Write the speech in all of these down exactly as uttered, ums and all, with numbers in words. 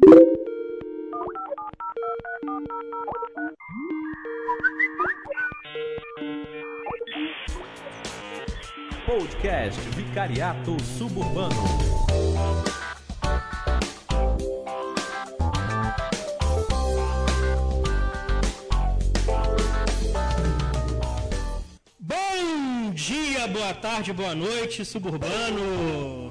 Podcast Vicariato Suburbano. Bom dia, boa tarde, boa noite, suburbano.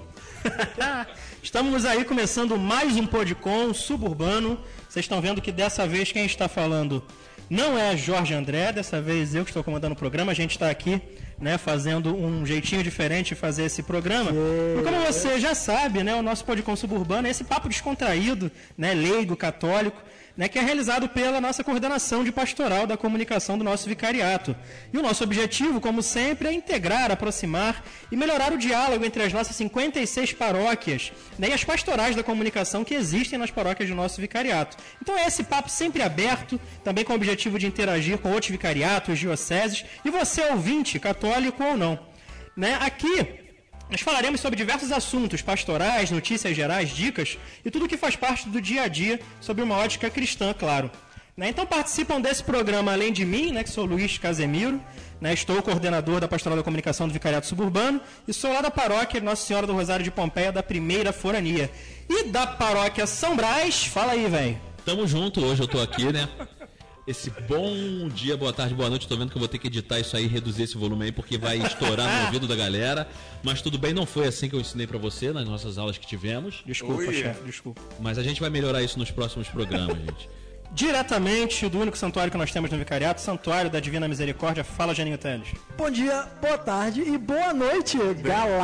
Estamos aí começando mais um Podcom Suburbano. Vocês estão vendo que dessa vez quem está falando não é Jorge André, dessa vez eu que estou comandando o programa. A gente está aqui, né, fazendo um jeitinho diferente de fazer esse programa. Yeah. Mas como você já sabe, né, o nosso Podcom Suburbano é esse papo descontraído, né, leigo, católico, né, que é realizado pela nossa coordenação de pastoral da comunicação do nosso vicariato. E o nosso objetivo, como sempre, é integrar, aproximar e melhorar o diálogo entre as nossas cinquenta e seis paróquias, né, e as pastorais da comunicação que existem nas paróquias do nosso vicariato. Então é esse papo sempre aberto, também com o objetivo de interagir com outros vicariatos, dioceses, e você, ouvinte, católico ou não. Né, aqui nós falaremos sobre diversos assuntos, pastorais, notícias gerais, dicas e tudo que faz parte do dia a dia sobre uma ótica cristã, claro. Né? Então participam desse programa, além de mim, né, que sou Luiz Casemiro, né, estou coordenador da Pastoral da Comunicação do Vicariato Suburbano e sou lá da paróquia Nossa Senhora do Rosário de Pompeia, da Primeira Forania. E da paróquia São Brás, fala aí, velho. Tamo junto, hoje eu tô aqui, né? Esse bom dia, boa tarde, boa noite. Tô vendo que eu vou ter que editar isso aí, reduzir esse volume aí, porque vai estourar no ouvido da galera. Mas tudo bem, não foi assim que eu ensinei pra você nas nossas aulas que tivemos. Desculpa, chefe, desculpa. Mas a gente vai melhorar isso nos próximos programas, gente. Diretamente do único santuário que nós temos no Vicariato, Santuário da Divina Misericórdia. Fala, Janinho Teles. Bom dia, boa tarde e boa noite, bem,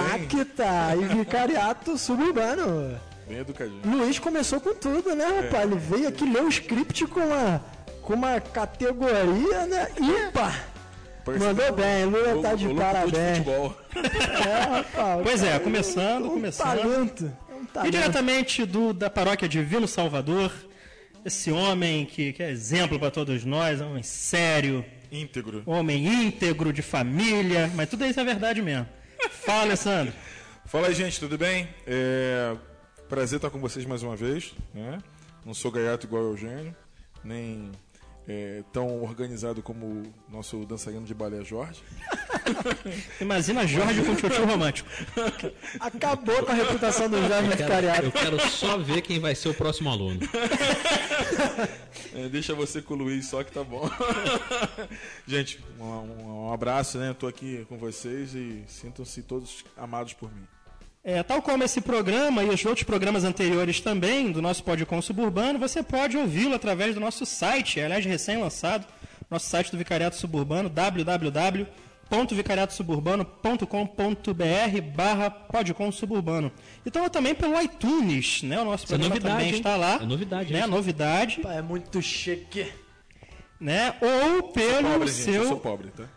Galacta bem. E Vicariato Suburbano. Bem educadinho. Luiz começou com tudo, né, rapaz? É. Ele veio aqui ler o script com uma... com uma categoria, né? Ímpar! Mandou bem, Lula tá de o, o parabéns. De é, rapaz, pois é, começando, um começando. Talento, é um talento. E diretamente do, da paróquia Divino Salvador, esse homem que, que é exemplo para todos nós, um homem sério. Íntegro. Um homem íntegro, de família, mas tudo isso é verdade mesmo. Fala, Alessandro. Fala aí, gente, tudo bem? É... Prazer estar com vocês mais uma vez, né? Não sou gaiato igual o Eugênio, nem... É, tão organizado como o nosso dançarino de balé Jorge. Imagina Jorge com tchutchu romântico. Acabou com a reputação do Jorge de Cariato. Eu quero só ver quem vai ser o próximo aluno. É, deixa você com o Luiz só que tá bom. Gente, um, um abraço, né? Eu tô aqui com vocês e sintam-se todos amados por mim. É, tal como esse programa e os outros programas anteriores também do nosso Podcom Suburbano, você pode ouvi-lo através do nosso site, aliás, recém-lançado, nosso site do Vicariato Suburbano, w w w ponto vicariato suburbano ponto com ponto b r barra Podcom Suburbano. Então também pelo iTunes, né? O nosso Isso programa é novidade, também hein? está lá. É novidade, né? isso. Novidade. É muito chique. Né? Ou pelo sou pobre, seu... gente, eu sou pobre, tá?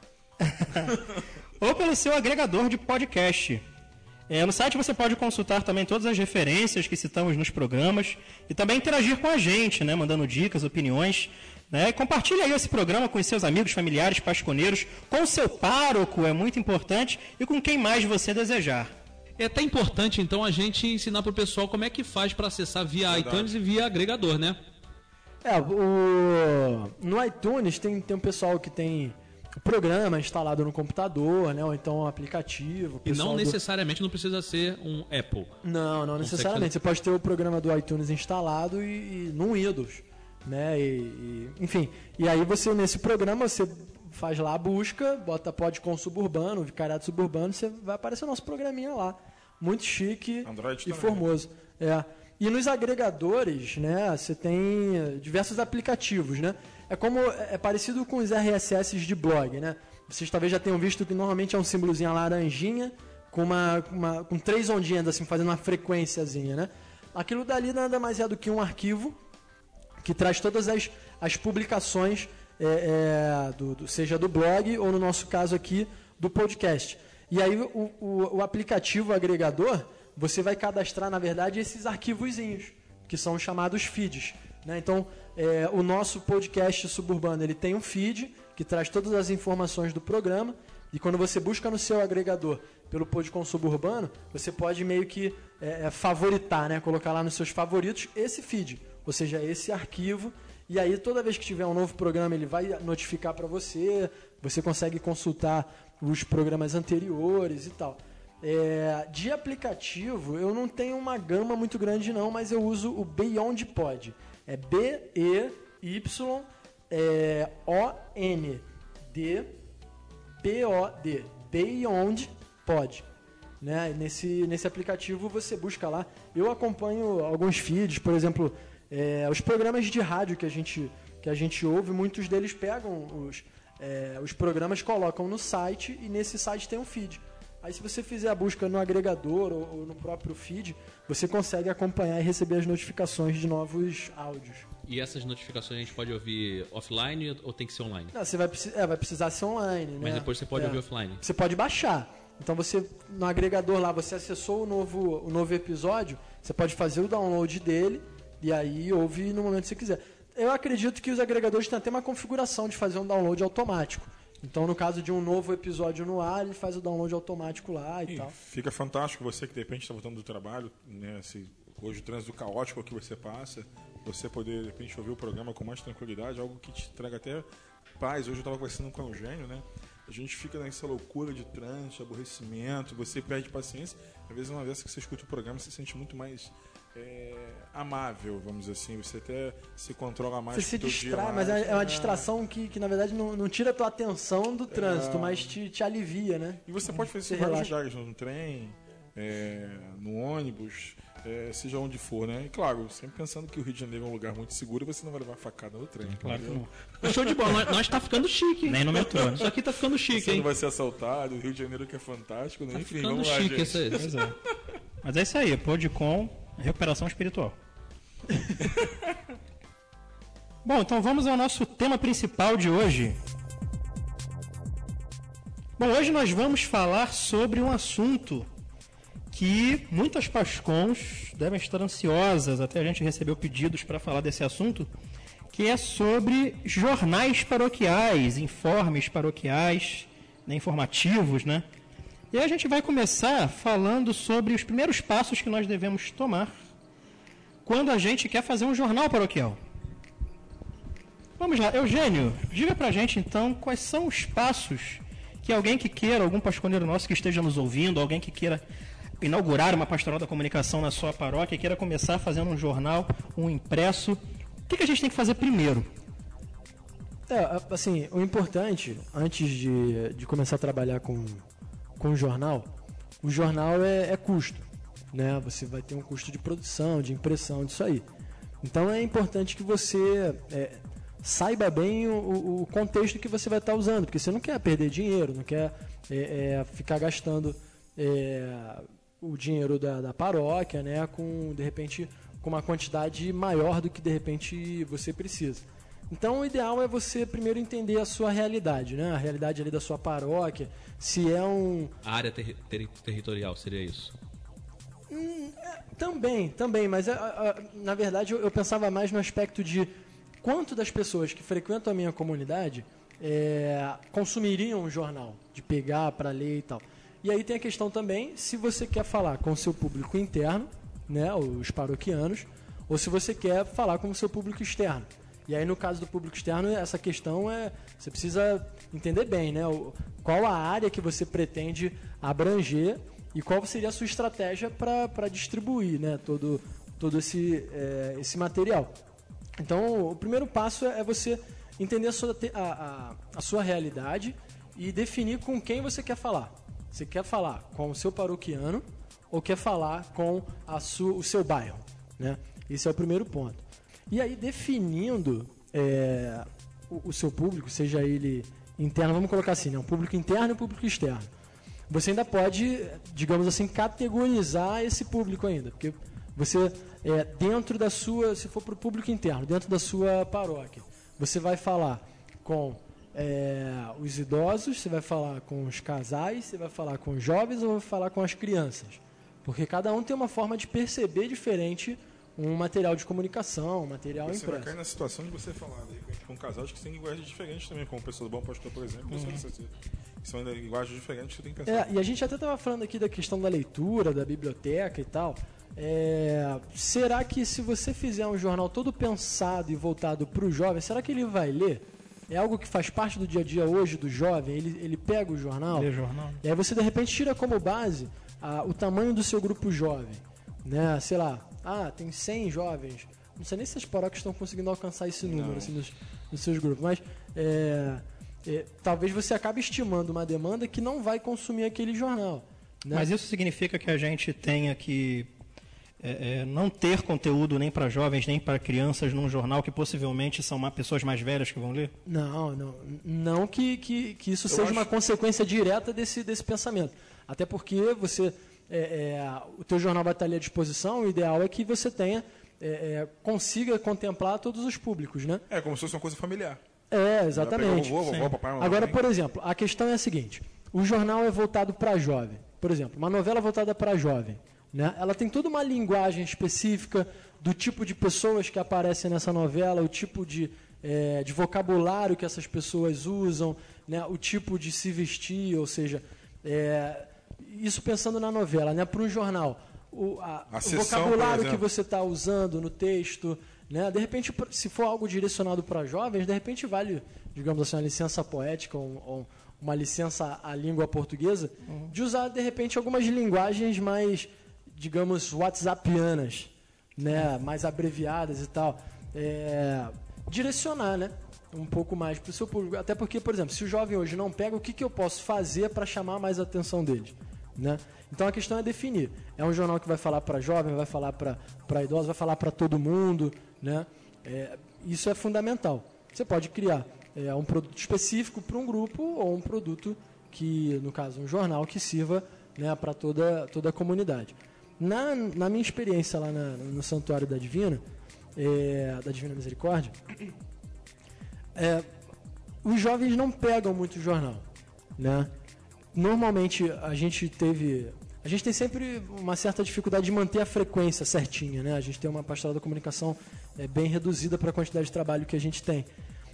Ou pelo seu agregador de podcast. É, no site você pode consultar também todas as referências que citamos nos programas e também interagir com a gente, né, mandando dicas, opiniões. Né, compartilhe aí esse programa com os seus amigos, familiares, pasconeiros, com o seu pároco, é muito importante, e com quem mais você desejar. É até importante, então, a gente ensinar pro pessoal como é que faz para acessar via Verdade. iTunes e via agregador, né? É, o... no iTunes tem, tem um pessoal que tem... o programa instalado no computador, né? Ou então um aplicativo. E não necessariamente do... não precisa ser um Apple. Não, não necessariamente. Fazer... Você pode ter o programa do iTunes instalado e, e no Windows, né? E, e, enfim, e aí você nesse programa você faz lá a busca, bota Podcom Suburbano, Vicariato Suburbano, você vai aparecer o nosso programinha lá, muito chique Android e também. Formoso. É. E nos agregadores, né? Você tem diversos aplicativos, né? É como é parecido com os R S S de blog, né? Vocês talvez já tenham visto que normalmente é um símbolozinho laranjinha com uma, uma com três ondinhas assim fazendo uma frequênciazinha, né? Aquilo dali nada mais é do que um arquivo que traz todas as, as publicações, é, é, do, do, seja do blog ou no nosso caso aqui do podcast. E aí o, o, o aplicativo agregador você vai cadastrar na verdade esses arquivozinhos que são chamados feeds. Né? Então, é, o nosso podcast suburbano ele tem um feed que traz todas as informações do programa E quando você busca no seu agregador pelo Podcom Suburbano, você pode meio que é, é, favoritar, né? Colocar lá nos seus favoritos esse feed, ou seja, esse arquivo. E aí toda vez que tiver um novo programa ele vai notificar para você, você consegue consultar os programas anteriores e tal. É, de aplicativo eu não tenho uma gama muito grande não, mas eu uso o Beyond Pod. É B E Y O N D P O D, Beyond Pod. Né? Nesse, nesse aplicativo você busca lá. Eu acompanho alguns feeds, por exemplo, é, os programas de rádio que a gente, que a gente ouve, muitos deles pegam os, é, os programas, colocam no site e nesse site tem um feed. Aí se você fizer a busca no agregador ou, ou no próprio feed, você consegue acompanhar e receber as notificações de novos áudios. E essas notificações a gente pode ouvir offline ou tem que ser online? Não, você vai, é, vai precisar ser online, né? Mas depois você pode é. ouvir offline. Você pode baixar. Então você, no agregador lá, você acessou o novo, o novo episódio, você pode fazer o download dele e aí ouve no momento que você quiser. Eu acredito que os agregadores têm até uma configuração de fazer um download automático. Então, no caso de um novo episódio no ar, ele faz o download automático lá e, e tal. Fica fantástico você que de repente está voltando do trabalho, né? Se hoje o trânsito caótico que você passa, você poder de repente ouvir o programa com mais tranquilidade, algo que te traga até paz. Hoje eu estava conversando com o Eugênio, né? A gente fica nessa loucura de trânsito, aborrecimento, você perde paciência. Às vezes, uma vez que você escuta o programa, você se sente muito mais é, amável, vamos dizer assim. Você até se controla mais. Você se distrai, mas é uma distração que, que na verdade, não, não tira a tua atenção do trânsito, é... mas te, te alivia, né? E você pode fazer isso em vários lugares, no trem, é, no ônibus, é, seja onde for, né? E claro, sempre pensando que o Rio de Janeiro é um lugar muito seguro e você não vai levar facada no trem. Claro que não. Show de bola, nós tá ficando chique. Nem no metrô. Né? Isso aqui tá ficando chique, você hein? não vai ser assaltado, o Rio de Janeiro que é fantástico, né? Tá Enfim, ficando vamos lá, chique gente. esse, Pois é. Mas é isso aí, Podcom, recuperação espiritual. Bom, então vamos ao nosso tema principal de hoje. Bom, hoje nós vamos falar sobre um assunto que muitas pascons devem estar ansiosas, até a gente recebeu pedidos para falar desse assunto, que é sobre jornais paroquiais, informes paroquiais, né, informativos, né? E a gente vai começar falando sobre os primeiros passos que nós devemos tomar quando a gente quer fazer um jornal paroquial. Vamos lá, Eugênio, diga pra gente então quais são os passos que alguém que queira, algum pasconeiro nosso que esteja nos ouvindo, alguém que queira inaugurar uma pastoral da comunicação na sua paróquia, queira começar fazendo um jornal, um impresso, o que, que a gente tem que fazer primeiro? É, assim, o importante, antes de, de começar a trabalhar com, com o jornal, o jornal é, é custo, né? Você vai ter um custo de produção, de impressão, disso aí. Então é importante que você é, saiba bem o, o contexto que você vai estar usando, porque você não quer perder dinheiro, não quer é, é, ficar gastando é, o dinheiro da, da paróquia, né, com, de repente, com uma quantidade maior do que, de repente, você precisa. Então, o ideal é você primeiro entender a sua realidade, né, a realidade ali da sua paróquia, se é um... A área ter, ter, territorial, seria isso? Hum, é, também, também, mas a, a, na verdade eu, eu pensava mais no aspecto de quanto das pessoas que frequentam a minha comunidade é, consumiriam um jornal, de pegar para ler e tal. E aí tem a questão também, se você quer falar com o seu público interno, né, os paroquianos, ou se você quer falar com o seu público externo. E aí no caso do público externo, essa questão é, você precisa entender bem, né, o, qual a área que você pretende abranger e qual seria a sua estratégia para distribuir, né, todo, todo esse, é, esse material. Então, o primeiro passo é você entender a sua, a, a, a sua realidade e definir com quem você quer falar. Você quer falar com o seu paroquiano ou quer falar com a sua, o seu bairro, né? Esse é o primeiro ponto. E aí, definindo é, o, o seu público, seja ele interno, vamos colocar assim, né, um público interno e um público externo. Você ainda pode, digamos assim, categorizar esse público ainda, porque você, é, dentro da sua, se for para o público interno, dentro da sua paróquia, você vai falar com é, os idosos, você vai falar com os casais, você vai falar com os jovens ou vai falar com as crianças, porque cada um tem uma forma de perceber diferente um material de comunicação, um material você impresso. Você vai cair na situação de você falar, de repente, com casais que têm linguagens diferentes também, como o pessoal do Bom Pastor, por exemplo, uhum. São linguagens diferentes que você tem que pensar. É, e a gente até estava falando aqui da questão da leitura, da biblioteca e tal. É, será que se você fizer um jornal todo pensado e voltado para o jovem, será que ele vai ler? É algo que faz parte do dia a dia hoje do jovem? Ele, ele pega o jornal, Lê jornal. E aí você de repente tira como base a, o tamanho do seu grupo jovem, né? Sei lá, ah, tem cem jovens. Não sei nem se as paróquias estão conseguindo alcançar esse número assim, nos, nos seus grupos, mas é, é, talvez você acabe estimando uma demanda que não vai consumir aquele jornal, né? Mas isso significa que a gente tenha que é, é, não ter conteúdo nem para jovens, nem para crianças num jornal que possivelmente são mais pessoas mais velhas que vão ler? Não, não, não que, que, que isso Eu seja acho- uma consequência direta desse, desse pensamento. Até porque você, é, é, o teu jornal vai estar ali à disposição, o ideal é que você tenha, é, é, consiga contemplar todos os públicos, né? É como se fosse uma coisa familiar. É, Vai exatamente. pegar o vovô, vovó, papai, mamãe. Agora, por exemplo, a questão é a seguinte: o jornal é voltado para jovem. Por exemplo, uma novela voltada para jovem, né? Ela tem toda uma linguagem específica do tipo de pessoas que aparecem nessa novela, o tipo de, é, de vocabulário que essas pessoas usam, né? O tipo de se vestir, ou seja, é, isso pensando na novela, né? Para um jornal, o, a- A o sessão, vocabulário por que exemplo. você está usando no texto, né? De repente, se for algo direcionado para jovens, de repente vale, digamos assim, uma licença poética ou, ou uma licença à língua portuguesa, de usar, de repente, algumas linguagens mais, digamos, whatsappianas, né? Mais abreviadas e tal. É, direcionar, né? Um pouco mais para o seu público. Até porque, por exemplo, se o jovem hoje não pega, o que, que eu posso fazer para chamar mais a atenção deles? Né? Então a questão é definir. É um jornal que vai falar para jovem, vai falar para idosos, vai falar para todo mundo, né? É, isso é fundamental. Você pode criar é, um produto específico para um grupo ou um produto que, no caso, um jornal que sirva, né, para toda, toda a comunidade. Na, na minha experiência lá na- no Santuário da Divina, é, da Divina Misericórdia, é, os jovens não pegam muito jornal, né? Normalmente a gente teve, a gente tem sempre uma certa dificuldade de manter a frequência certinha, né? A gente tem uma pastoral da comunicação é, bem reduzida para a quantidade de trabalho que a gente tem.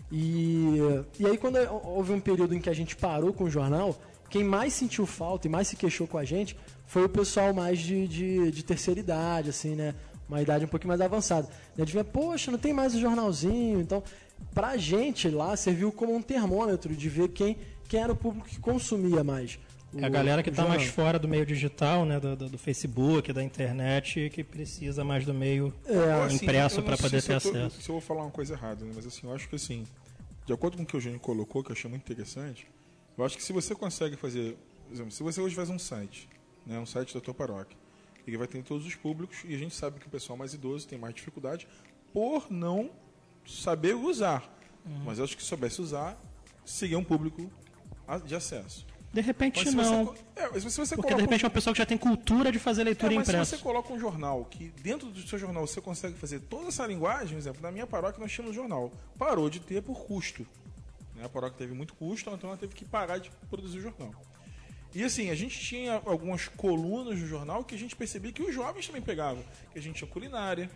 E, e aí quando houve um período em que a gente parou com o jornal, quem mais sentiu falta e mais se queixou com a gente foi o pessoal mais de, de, de terceira idade, assim, né? Uma idade um pouquinho mais avançada. E a gente vê, poxa, não tem mais o jornalzinho. Então, pra gente lá, serviu como um termômetro de ver quem, quem era o público que consumia mais. É a galera que o está mais jornal. fora do meio digital, né, do, do, do Facebook, da internet, que precisa mais do meio Ou, assim, impresso eu não para sei poder se ter eu tô- acesso. Se eu vou falar uma coisa errada, né? Mas assim, eu acho que assim, de acordo com o que o Eugênio colocou, que eu achei muito interessante, eu acho que se você consegue fazer, por exemplo, se você hoje faz um site, né, um site da tua paróquia, ele vai ter todos os públicos, e a gente sabe que o pessoal mais idoso tem mais dificuldade por não saber usar. Uhum. Mas eu acho que se soubesse usar, seria um público a- de acesso. De repente Mas se não, você, co- é, mas se você porque de coloca repente é um- uma pessoa que já tem cultura de fazer leitura é, mas impressa. se você coloca um jornal que dentro do seu jornal você consegue fazer toda essa linguagem, por exemplo, na minha paróquia nós tínhamos jornal. Parou de ter por custo. Né? A paróquia teve muito custo, então ela teve que parar de produzir o jornal. E assim, a gente tinha algumas colunas no jornal que a gente percebia que os jovens também pegavam. Que a gente tinha culinária,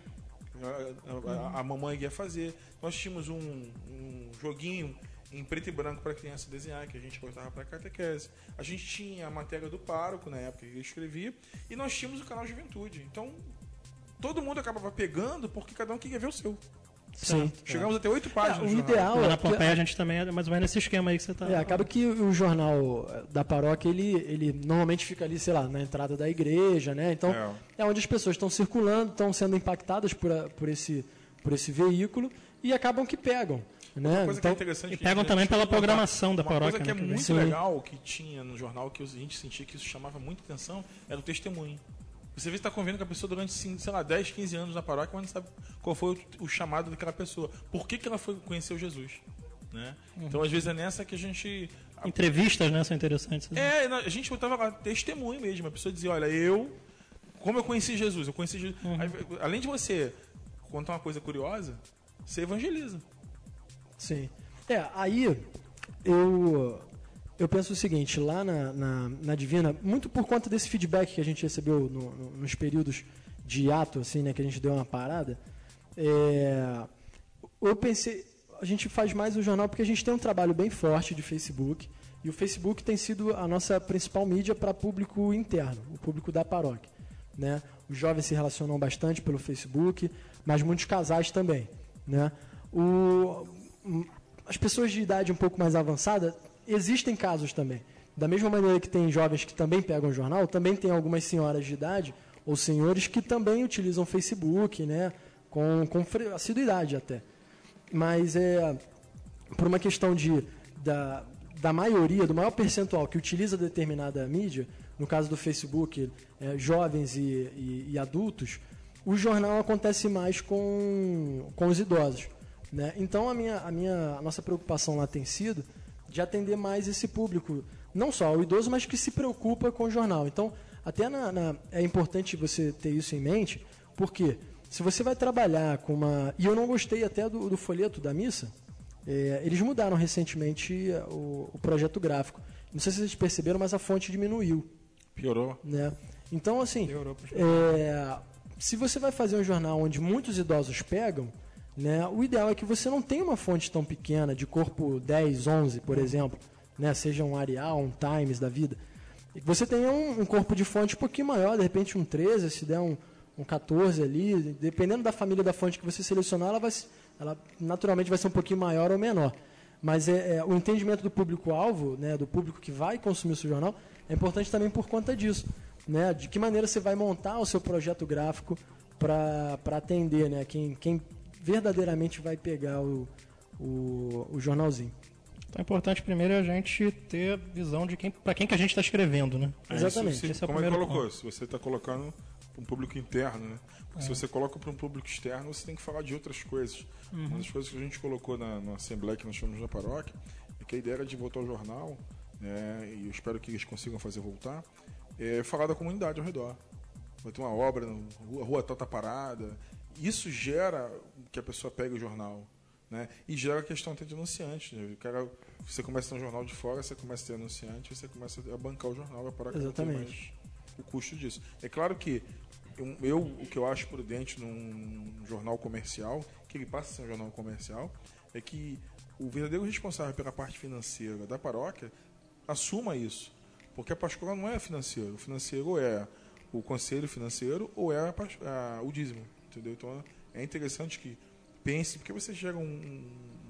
a, a- a mamãe ia fazer. Nós tínhamos um, um joguinho em preto e branco para criança desenhar, que a gente botava para catequese. A gente tinha a matéria do pároco, na época que eu escrevia, e nós tínhamos o canal Juventude. Então, todo mundo acabava pegando porque cada um queria ver o seu. Sim. Chegamos até oito páginas. É, no o jornal. ideal Lá é na que- Pompeia a gente também é mais ou menos nesse esquema aí que você está. É, acaba que o jornal da paróquia, ele, ele normalmente fica ali, sei lá, na entrada da igreja, né? Então, É. é, onde as pessoas estão circulando, estão sendo impactadas por, a- por, esse, por esse veículo e acabam que pegam, né? Uma coisa que é Então, interessante e que pegam a gente também pela tem que notar, programação da uma paróquia, coisa que né, é que vem. muito Sim. legal que tinha no jornal, que a gente sentia que isso chamava muita atenção, era o testemunho. Você vê que está convivendo com a pessoa durante, sim, sei lá, dez, quinze anos na paróquia, mas não sabe qual foi o, o chamado daquela pessoa. Por que, que ela foi conhecer o Jesus? Né? Então, às vezes, é nessa que a gente... Entrevistas, né, são interessantes. É, a gente botava lá testemunho mesmo. A pessoa dizia, olha, eu... Como eu conheci Jesus? Eu conheci Jesus... Aí, além de você contar uma coisa curiosa, você evangeliza. sim. É, aí eu, eu penso o seguinte, lá na, na, na Divina, muito por conta desse feedback que a gente recebeu no- no- nos períodos de ato, assim, né, que a gente deu uma parada, é, eu pensei, a gente faz mais o jornal porque a gente tem um trabalho bem forte de Facebook, E o Facebook tem sido a nossa principal mídia para público interno, o público da paróquia, né? Os jovens se relacionam bastante pelo Facebook, mas muitos casais também, né? O, as pessoas de idade um pouco mais avançada, existem casos também. Da mesma maneira que tem jovens que também pegam o jornal, também tem algumas senhoras de idade ou senhores que também utilizam o Facebook, né? Com, com assiduidade até. Mas é por uma questão de, da, da maioria, do maior percentual que utiliza determinada mídia, no caso do Facebook, é, jovens e, e, e adultos, o jornal acontece mais com, com os idosos, né? Então a, minha, a, minha, a nossa preocupação lá tem sido de atender mais esse público, não só o idoso, mas que se preocupa com o jornal. Então, até na, na, é importante você ter isso em mente, porque se você vai trabalhar com uma... E eu não gostei até do, do folheto da missa, é, eles mudaram recentemente o, o projeto gráfico. Não sei se vocês perceberam, mas a fonte diminuiu. Piorou. Né? Então, assim, é, se você vai fazer um jornal onde muitos idosos pegam, né, o ideal é que você não tenha uma fonte tão pequena, de corpo dez, onze, por exemplo, né, seja um Arial, um Times da vida. E que você tenha um, um corpo de fonte um pouquinho maior, de repente um treze, se der um, um catorze ali, dependendo da família da fonte que você selecionar, ela, vai, ela naturalmente vai ser um pouquinho maior ou menor. Mas é, é, o entendimento do público-alvo, né, do público que vai consumir o seu jornal, é importante também por conta disso. Né, de que maneira você vai montar o seu projeto gráfico para atender, né, quem, quem verdadeiramente vai pegar o, o, o jornalzinho. Então é importante primeiro a gente ter visão de quem, para quem que a gente está escrevendo, né? É, Exatamente. Isso, se, Esse é o como é que primeiro colocou? ponto. Se você está colocando para um público interno, né? Porque É. se você coloca para um público externo, você tem que falar de outras coisas. Uhum. Uma das coisas que a gente colocou na, na Assembleia que nós chamamos na paróquia é que a ideia era de voltar ao jornal, né? E eu espero que eles consigam fazer voltar, é falar da comunidade ao redor. Vai ter uma obra, a rua tal está parada. Isso gera que a pessoa pegue o jornal, né? E gera a questão até de anunciante. Né? O cara, você começa a ter um jornal de fora, você começa a ter anunciante, você começa a bancar o jornal, vai parar que não tem mais o custo disso. É claro que eu, eu, o que eu acho prudente num jornal comercial, que ele passa a ser um jornal comercial, é que o verdadeiro responsável pela parte financeira da paróquia assuma isso. Porque a pastoral não é financeiro. O financeiro é o conselho financeiro ou é a, a, o dízimo. Entendeu? Então é interessante que pense, porque você gera um, um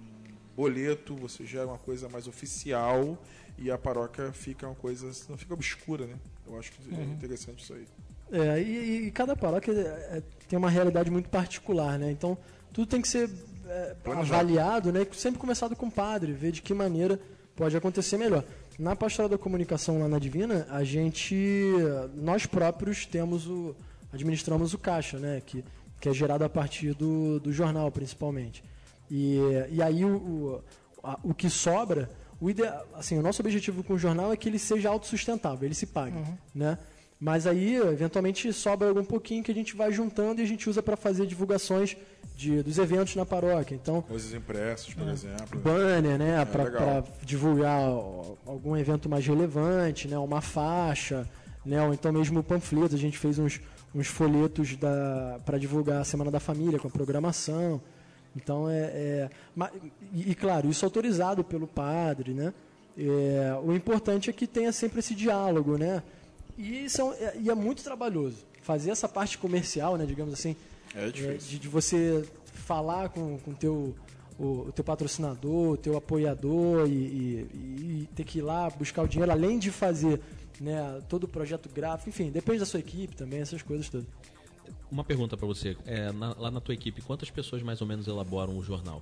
boleto, você gera uma coisa mais oficial e a paróquia fica uma coisa, não fica obscura, né? Eu acho que é Uhum. interessante isso aí. É, e, e cada paróquia é, tem uma realidade muito particular, né? Então tudo tem que ser é, avaliado, né? Sempre começado com o padre, ver de que maneira pode acontecer melhor. Na Pastoral da Comunicação lá na Divina, a gente, nós próprios temos o, administramos o caixa, né? Que, que é gerado a partir do, do jornal, principalmente. E, e aí o, o, a, o que sobra, o, ideal, assim, o nosso objetivo com o jornal é que ele seja autossustentável, ele se pague, Uhum. né? Mas aí, eventualmente, sobra algum pouquinho que a gente vai juntando e a gente usa para fazer divulgações de, dos eventos na paróquia. Então, Coisas impressas, por exemplo. banner, né, É, para legal. divulgar algum evento mais relevante, né, uma faixa, né, ou então mesmo panfletos. A gente fez uns, uns folhetos para divulgar a Semana da Família com a programação. Então é, é ma- e, e claro, isso autorizado pelo padre, né? É, o importante é que tenha sempre esse diálogo, né? E, isso é, um- é- e é muito trabalhoso fazer essa parte comercial, né, digamos assim. É É, difícil. de, de você falar com o teu, o, o teu patrocinador, o teu apoiador e, e- e ter que ir lá buscar o dinheiro, além de fazer, né, todo o projeto gráfico, enfim, depende da sua equipe também, essas coisas todas. Uma pergunta pra você. É, na- lá na tua equipe, quantas pessoas mais ou menos elaboram o jornal?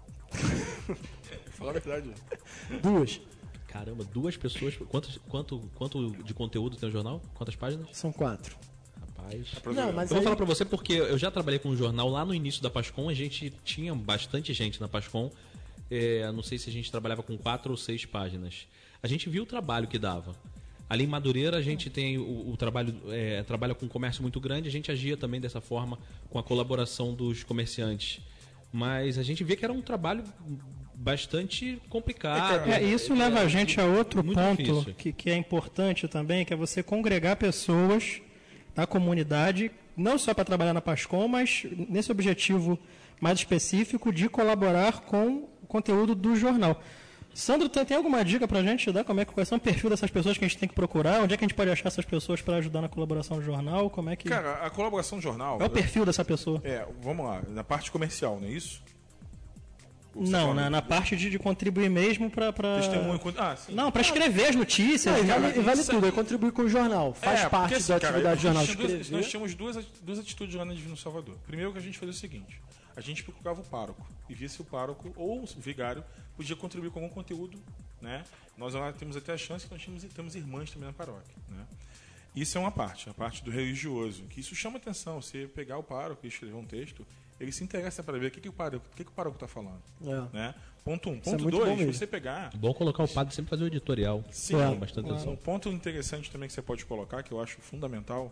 Fala a verdade. Duas, Caramba, duas pessoas. Quantos, quanto, quanto de conteúdo tem o jornal? Quantas páginas? são quatro. Rapaz. Não, mas Eu vou aí, falar pra você porque eu já trabalhei com um jornal lá no início da Pascom, a gente tinha bastante gente na Pascom. É, não sei se a gente trabalhava com quatro ou seis páginas. A gente viu o trabalho que dava. Ali em Madureira a gente tem o, o trabalho, é, trabalha com um comércio muito grande, a gente agia também dessa forma com a colaboração dos comerciantes. Mas a gente via que era um trabalho bastante complicado. É, isso leva a gente a outro muito ponto difícil. que, que é importante também, que é você congregar pessoas da comunidade, não só para trabalhar na Pascom, mas nesse objetivo mais específico de colaborar com o conteúdo do jornal. Sandro, tem, tem alguma dica pra gente dar? Como é que, quais são o perfil dessas pessoas que a gente tem que procurar? Onde é que a gente pode achar essas pessoas para ajudar na colaboração do jornal? Como é que... Cara, a colaboração do jornal... Qual é o perfil dessa pessoa? É, vamos lá, na parte comercial, não é isso? Não, na, na parte de, de contribuir mesmo para... Pra... Testemunho... Ah, sim. Não, para escrever as notícias. Não, e cara. vale, e vale tudo, é contribuir com o jornal. Faz É, parte porque, assim, da cara, atividade do jornal. nós tínhamos duas- Escrever. Nós tínhamos duas, duas atitudes lá na Divino Salvador. Primeiro que a gente fazia o seguinte, a gente procurava o pároco e via se o pároco ou o vigário podia contribuir com algum conteúdo, né? Nós lá temos até a chance que nós temos, temos irmãs também na paróquia, né? Isso é uma parte, a parte do religioso, que isso chama atenção. Você pegar o pároco e escrever um texto, ele se interessa para ver o que, que o pároco o que que o pároco está falando, É. né? Ponto um. Isso é Ponto muito bom dois, mesmo. você pegar... Bom colocar o padre sempre fazer o editorial. Sim, É. Bastante um atenção. ponto interessante também que você pode colocar, que eu acho fundamental,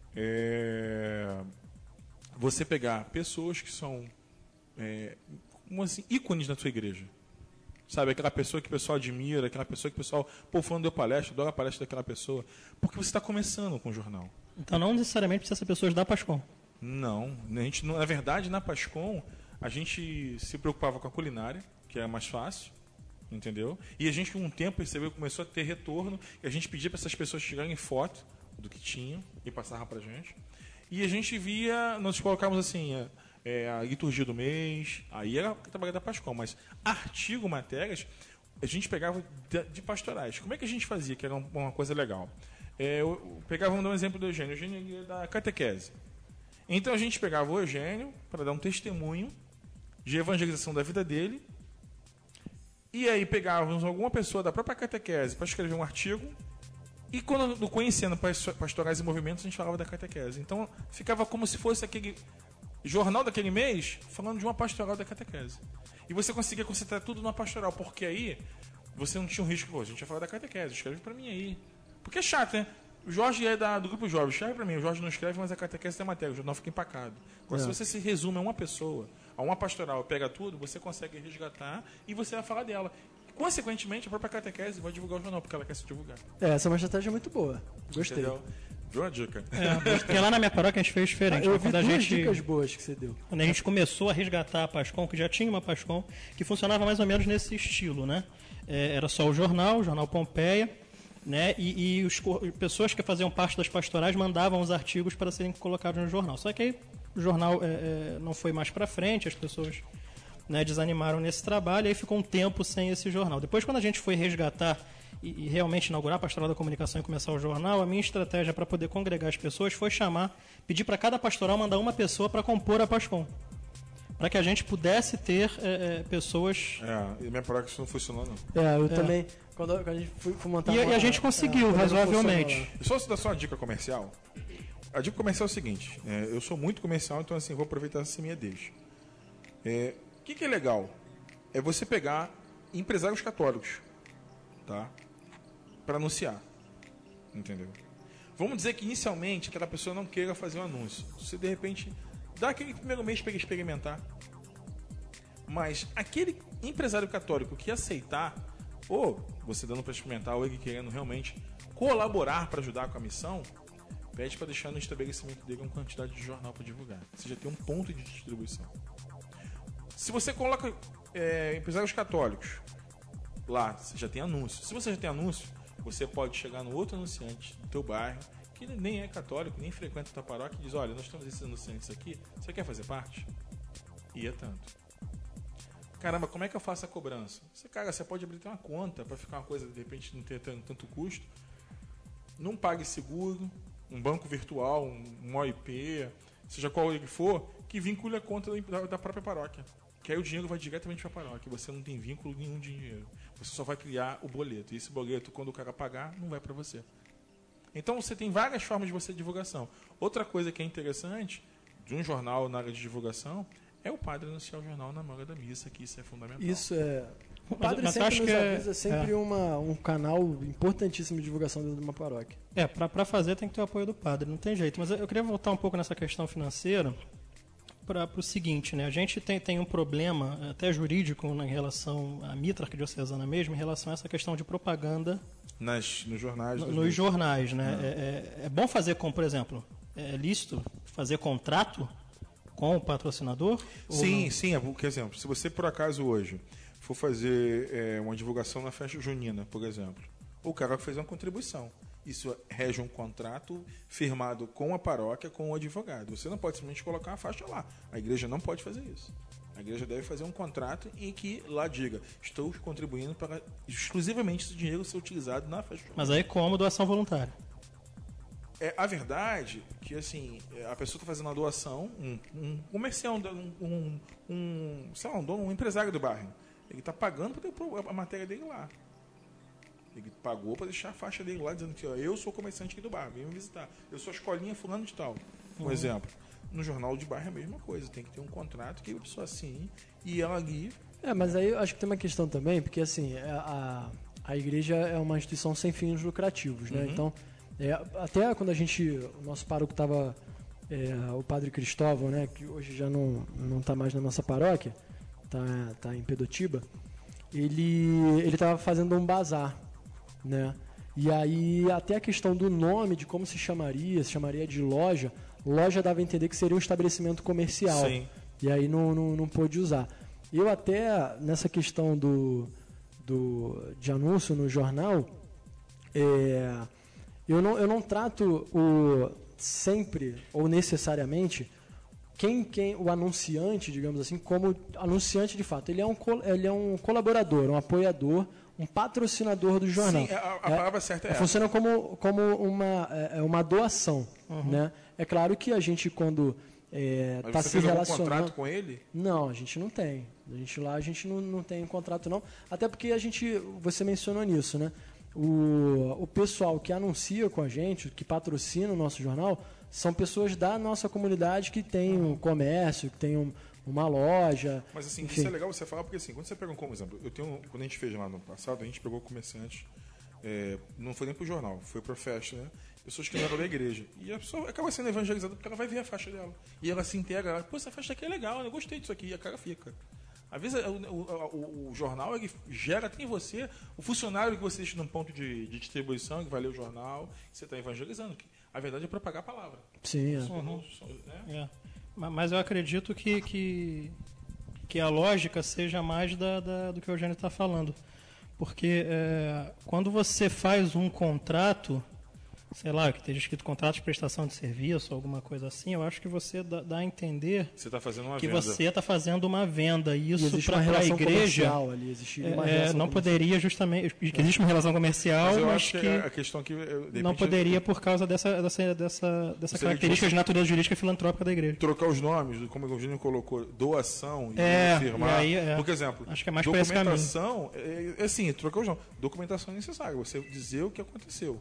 é você pegar pessoas que são é, como assim, ícones na sua igreja. Sabe, aquela pessoa que o pessoal admira, aquela pessoa que o pessoal, pô, fulano deu palestra, adora a palestra daquela pessoa. Porque você está começando com o jornal. Então não necessariamente precisa ser pessoas da Pascom. Não, a gente, não- na verdade, na Pascom, a gente se preocupava com a culinária, que é mais fácil, entendeu? E a gente, com um tempo, percebeu que começou a ter retorno, e a gente pedia para essas pessoas tirarem foto do que tinham e passavam para a gente. E a gente via, nós colocávamos assim, é, é, a liturgia do mês, aí era o trabalho da Pascom, mas artigo, matérias, a gente pegava de, de pastorais. Como é que a gente fazia, que era um- uma coisa legal? É, eu, eu pegava, vamos dar um exemplo do Eugênio, o Eugênio ia da catequese. Então a gente pegava o Eugênio para dar um testemunho de evangelização da vida dele, e aí pegávamos alguma pessoa da própria catequese para escrever um artigo, e quando no conhecendo pas- pastorais e movimentos, a gente falava da catequese. Então ficava como se fosse aquele jornal daquele mês falando de uma pastoral da catequese. E você conseguia concentrar tudo numa pastoral, porque aí você não tinha um risco, pô, a gente vai falar da catequese, escreve para mim aí. Porque é chato, né? O Jorge é da, do grupo jovem, escreve para mim. O Jorge não escreve, mas a catequese tem matéria, o jornal fica empacado. Agora, se você se resume a uma pessoa, a uma pastoral, pega tudo, você consegue resgatar e você vai falar dela. Consequentemente, a própria catequese vai divulgar o jornal, porque ela quer se divulgar. É, essa é uma estratégia muito boa. Gostei. Entendeu? Viu uma dica? É, porque lá na minha paróquia a gente fez diferente. Eu né? vi Quando a duas gente... dicas boas que você deu. Quando a gente começou a resgatar a Pascom, que já tinha uma Pascom, que funcionava mais ou menos nesse estilo, né? É, era só o jornal, o jornal Pompeia, né? E, e os co- pessoas que faziam parte das pastorais mandavam os artigos para serem colocados no jornal. Só que aí o jornal é, é, não foi mais para frente, as pessoas, né, desanimaram nesse trabalho, aí ficou um tempo sem esse jornal. Depois, quando a gente foi resgatar e, e realmente inaugurar a Pastoral da Comunicação e começar o jornal, a minha estratégia para poder congregar as pessoas foi chamar, pedir para cada pastoral mandar uma pessoa para compor a Pascom. Para que a gente pudesse ter é, é, pessoas... É, e minha paróquia isso não funcionou, não. É, eu também. Quando, quando a gente foi, foi montar E, uma- e a gente conseguiu, é, quando razoavelmente. funcionou E só dar só uma dica comercial. A dica comercial é o seguinte: é, eu sou muito comercial, então assim, vou aproveitar essa minha deixa. É, o que, que é legal? É você pegar empresários católicos, tá? Para anunciar. Entendeu? Vamos dizer que inicialmente aquela pessoa não queira fazer um anúncio. Você de repente dá aquele primeiro mês para ele experimentar. Mas aquele empresário católico que aceitar, ou você dando para experimentar, ou ele querendo realmente colaborar para ajudar com a missão, pede para deixar no estabelecimento dele uma quantidade de jornal para divulgar. Você já tem um ponto de distribuição. Se você coloca é, empresários católicos lá, você já tem anúncio. Se você já tem anúncio, você pode chegar no outro anunciante do teu bairro, que nem é católico, nem frequenta a tua paróquia, e diz: olha, nós temos esses anunciantes aqui, você quer fazer parte? E é tanto. Caramba, como é que eu faço a cobrança? Você, cara, você pode abrir uma conta para ficar uma coisa, de repente, não ter tanto, tanto custo. Não pague seguro, um banco virtual, um, um O I P, seja qual ele for, que vincule a conta da, da própria paróquia. Que aí o dinheiro vai diretamente para a paróquia. Você não tem vínculo nenhum de dinheiro. Você só vai criar o boleto. E esse boleto, quando o cara pagar, não vai para você. Então você tem várias formas de você divulgação. Outra coisa que é interessante de um jornal na área de divulgação é o padre anunciar o jornal na manga da missa, que isso é fundamental. Isso é. O Mas- padre mas sempre acho nos que é- avisa, sempre é. uma, um canal importantíssimo de divulgação dentro de uma paróquia. É, para fazer tem que ter o apoio do padre, não tem jeito. Mas eu eu queria voltar um pouco nessa questão financeira para o seguinte, né? A gente tem, tem um problema até jurídico em relação à mitra arquidiocesana mesmo, em relação a essa questão de propaganda Nas, nos jornais. no- nos nos meios. jornais, né? É, é- é bom fazer, como, por exemplo, é lícito fazer contrato com o patrocinador? Ou Sim, não? sim. é, Por exemplo, se você por acaso hoje for fazer é, uma divulgação na festa junina, por exemplo, o cara fez uma contribuição. Isso rege um contrato firmado com a paróquia, com o advogado. Você não pode simplesmente colocar uma faixa lá. A igreja não pode fazer isso. A igreja deve fazer um contrato em que lá diga: estou contribuindo para exclusivamente esse dinheiro ser utilizado na festa junina. Mas aí como doação voluntária. É, a verdade é que assim, a pessoa está fazendo uma doação, um, um comercial, um, um, um, sei lá, um, dono, um empresário do bairro. Ele está pagando para ter a matéria dele lá. Ele pagou para deixar a faixa dele lá, dizendo que ó, eu sou comerciante aqui do bairro, vem me visitar. Eu sou a escolinha fulano de tal, por uhum. exemplo. No jornal de bairro é a mesma coisa. Tem que ter um contrato que a pessoa assine e ela ali... É, mas aí eu acho que tem uma questão também, porque assim, a, a igreja é uma instituição sem fins lucrativos, né? Uhum. Então, é, até quando a gente... O nosso pároco estava... É, o padre Cristóvão, né? Que hoje já não não está mais na nossa paróquia, está tá em Pedotiba. Ele ele estava fazendo um bazar, né? E aí até a questão do nome, de como se chamaria, se chamaria de loja, loja dava a entender que seria um estabelecimento comercial. Sim. E aí não, não, não pôde usar. Eu até, nessa questão do, do, de anúncio no jornal, é, eu, não, eu não trato o, sempre ou necessariamente quem, quem, o anunciante, digamos assim, como anunciante de fato. Ele é um, ele é um colaborador, um apoiador, um patrocinador do jornal. Sim, a, a palavra é, certa é essa. Funciona como, como uma, é, uma doação. Uhum. Né? É claro que a gente, quando está é, se relacionando... Algum contrato com ele? Não, a gente não tem. A gente lá a gente não, não tem contrato, não. Até porque a gente... Você mencionou nisso, né? O, o pessoal que anuncia com a gente, que patrocina o nosso jornal, são pessoas da nossa comunidade que tem um comércio, que tem um, uma loja. Mas assim, enfim. Isso é legal você falar, porque assim, quando você pega um como exemplo, eu tenho, quando a gente fez lá no passado, a gente pegou comerciantes, é, não foi nem pro jornal, foi pra festa, né? Pessoas que não eram da igreja. E a pessoa acaba sendo evangelizada porque ela vai ver a faixa dela. E ela se integra, ela, pô, essa faixa aqui é legal, eu gostei disso aqui, e a cara fica. Às vezes o, o, o, o jornal ele gera, tem você, o funcionário que você deixa num ponto de, de distribuição, que vai ler o jornal, que você está evangelizando. A verdade é propagar a palavra. Sim, é. Uhum. Né? É. Mas eu acredito que, que, que a lógica seja mais da, da, do que o Eugênio está falando. Porque é, quando você faz um contrato, sei lá, que esteja escrito contrato de prestação de serviço, alguma coisa assim, eu acho que você dá, dá a entender você tá fazendo uma que venda. você está fazendo uma venda. E isso para a igreja ali, existe uma é, relação não comercial. Poderia justamente... Que existe uma relação comercial, mas, eu mas acho que, que a questão que eu, de não repente, poderia por causa dessa, dessa, dessa, dessa característica de natureza jurídica filantrópica da igreja. Trocar os nomes, como o Eugênio colocou, doação e é, firmar. E aí, é. Por exemplo, acho que é mais por esse caminho. Documentação, é, é assim, trocar os nomes. Documentação é necessária, você dizer o que aconteceu.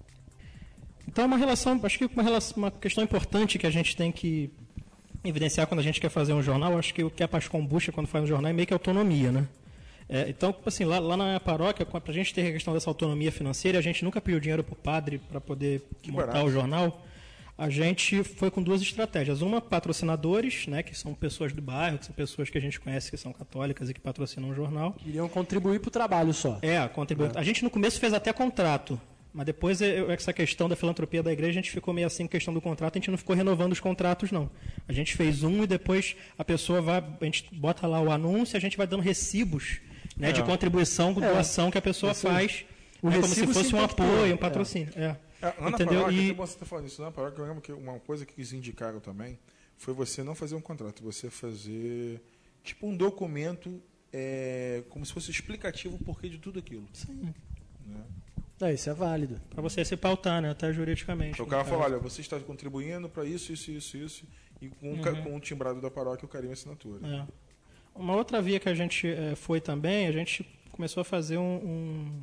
Então, uma relação, acho que uma, relação, uma questão importante que a gente tem que evidenciar quando a gente quer fazer um jornal, acho que o que a Pascom busca quando faz um jornal é meio que autonomia, né? É, então, assim, lá, lá na minha paróquia, para a gente ter a questão dessa autonomia financeira, a gente nunca pediu dinheiro para o padre para poder que montar barato. o jornal. A gente foi com duas estratégias. Uma, patrocinadores, né, que são pessoas do bairro, que são pessoas que a gente conhece que são católicas e que patrocinam o jornal. Iriam contribuir para o trabalho só. É, contribuir. É. A gente no começo fez até contrato. Mas depois, essa questão da filantropia da igreja, a gente ficou meio assim, questão do contrato, a gente não ficou renovando os contratos, não. A gente fez um e depois a pessoa vai, a gente bota lá o anúncio, a gente vai dando recibos, né, é. de contribuição, com doação é. que a pessoa Esse faz, o né, como se fosse um apoio, um patrocínio. É. É. É, Entendeu? Paróquia, e... é bom você estar falando isso, na paróquia, eu lembro que uma coisa que eles indicaram também foi você não fazer um contrato, você fazer tipo um documento é, como se fosse explicativo o porquê de tudo aquilo. Sim. Né? É, isso é válido. Para você se pautar, né? Até juridicamente. Então, o cara fala, olha, você está contribuindo para isso, isso, isso, isso, e com, uhum. com o timbrado da paróquia, o carinho e a assinatura. É. Uma outra via que a gente é, foi também, a gente começou a fazer um,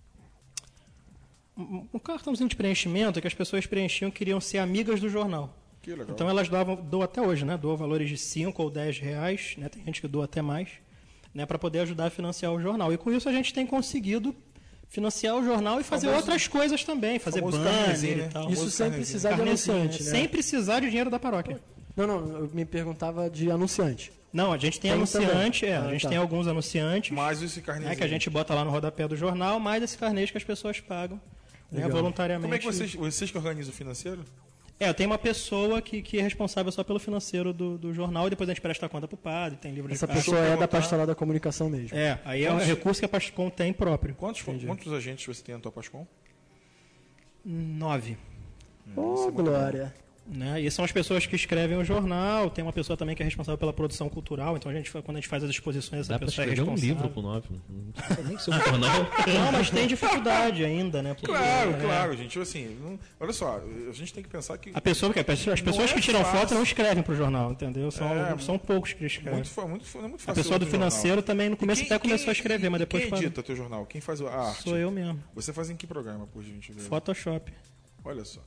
um, um cartãozinho de preenchimento que as pessoas preenchiam, queriam ser amigas do jornal. Que legal. Então, elas doavam, doam até hoje, né? Doam valores de cinco ou dez reais, né? Tem gente que doa até mais, né? Para poder ajudar a financiar o jornal. E com isso a gente tem conseguido financiar o jornal e fazer famoso, outras coisas também, fazer banner né? e tal. Isso sem precisar de anunciante, né? Sem precisar de dinheiro da paróquia. Não, não, eu me perguntava de anunciante. Não, a gente tem, tem anunciante, é, ah, a gente tá. tem alguns anunciantes. Mais esse carnezinho. É, que a gente bota lá no rodapé do jornal, mais esse carnês que as pessoas pagam né, voluntariamente. Como é que vocês, vocês que organizam o financeiro? É, eu tenho uma pessoa que, que é responsável só pelo financeiro do, do jornal e depois a gente presta a conta pro padre, tem livro de Essa caixa. pessoa é da perguntar- pastoral da comunicação mesmo. É, aí é um Quantos- recurso que a Pascom tem próprio. Quantos, quantos agentes você tem na tua Pascom? Nove. Ô, Glória. Né? E são as pessoas que escrevem o jornal, tem uma pessoa também que é responsável pela produção cultural, então a gente, quando a gente faz as exposições, essa Dá pra pessoa é escrever um responsável. livro com nove. Não precisa nem ser um jornal. Não, mas tem dificuldade ainda, né? Porque, Claro, é, claro, gente. Assim, não- olha só, a gente tem que pensar que A pessoa, que- as pessoas Não é que tiram fácil. foto não escrevem pro jornal, entendeu? São, É, são poucos que escrevem. muito, fa- muito, fa- não é muito A fácil. pessoa do outro jornal. financeiro também no começo E quem- até começou quem- a escrever, mas depois Quem parou. edita teu jornal? Quem faz a arte? Sou eu mesmo. Você faz em que programa, por gentileza? Photoshop. Olha só.